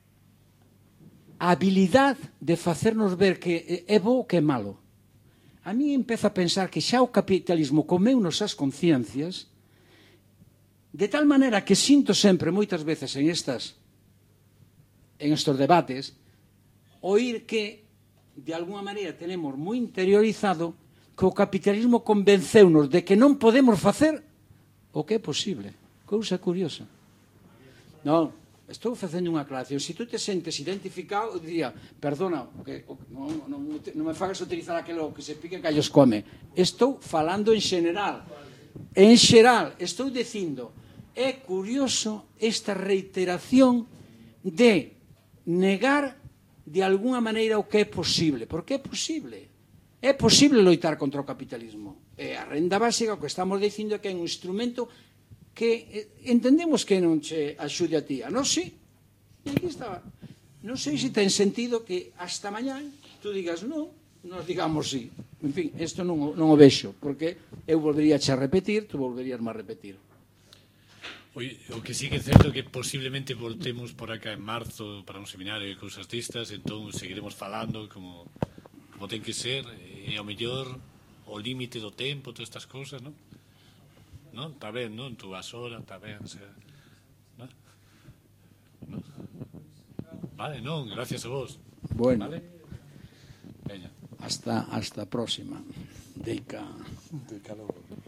a habilidade de facernos ver que é bo ou que é malo. A mí empezo a pensar que xa o capitalismo comeu-nos as conciencias, de tal maneira que sinto sempre, moitas veces en estos debates, oír que de alguna maneira tenemos moi interiorizado que o capitalismo convenceunos de que non podemos facer o que é posible. Cousa curiosa. Non, estou facendo unha aclaración. Se tú te sentes identificado, diría, perdona, non me fagas utilizar aquilo que se pique que allos come. Estou falando en xeral. En xeral, estou dicindo, é curioso esta reiteración de negar de alguna maneira o que é posible. Porque é posible. É posible loitar contra o capitalismo. E a renda básica, o que estamos dicindo é que é un instrumento que entendemos que non che axude a ti. A nós sí. E aquí estaba. Non sei se ten sentido que hasta mañán tú digas non, nos digamos sí. En fin, isto non o vexo, porque eu volvería a repetir, tú volverías a repetir. O que sí que é certo é que posiblemente voltemos por acá en marzo para un seminario de cousas distas, entón seguiremos falando como ten que ser, e ao mellor o límite do tempo, todas estas cousas, non? Non? Está ben, non? Tú vas hora, está ben, o sea, non? Vale, non, gracias a vos. Bueno, vale? Veña. Hasta a próxima. Deica. Logo.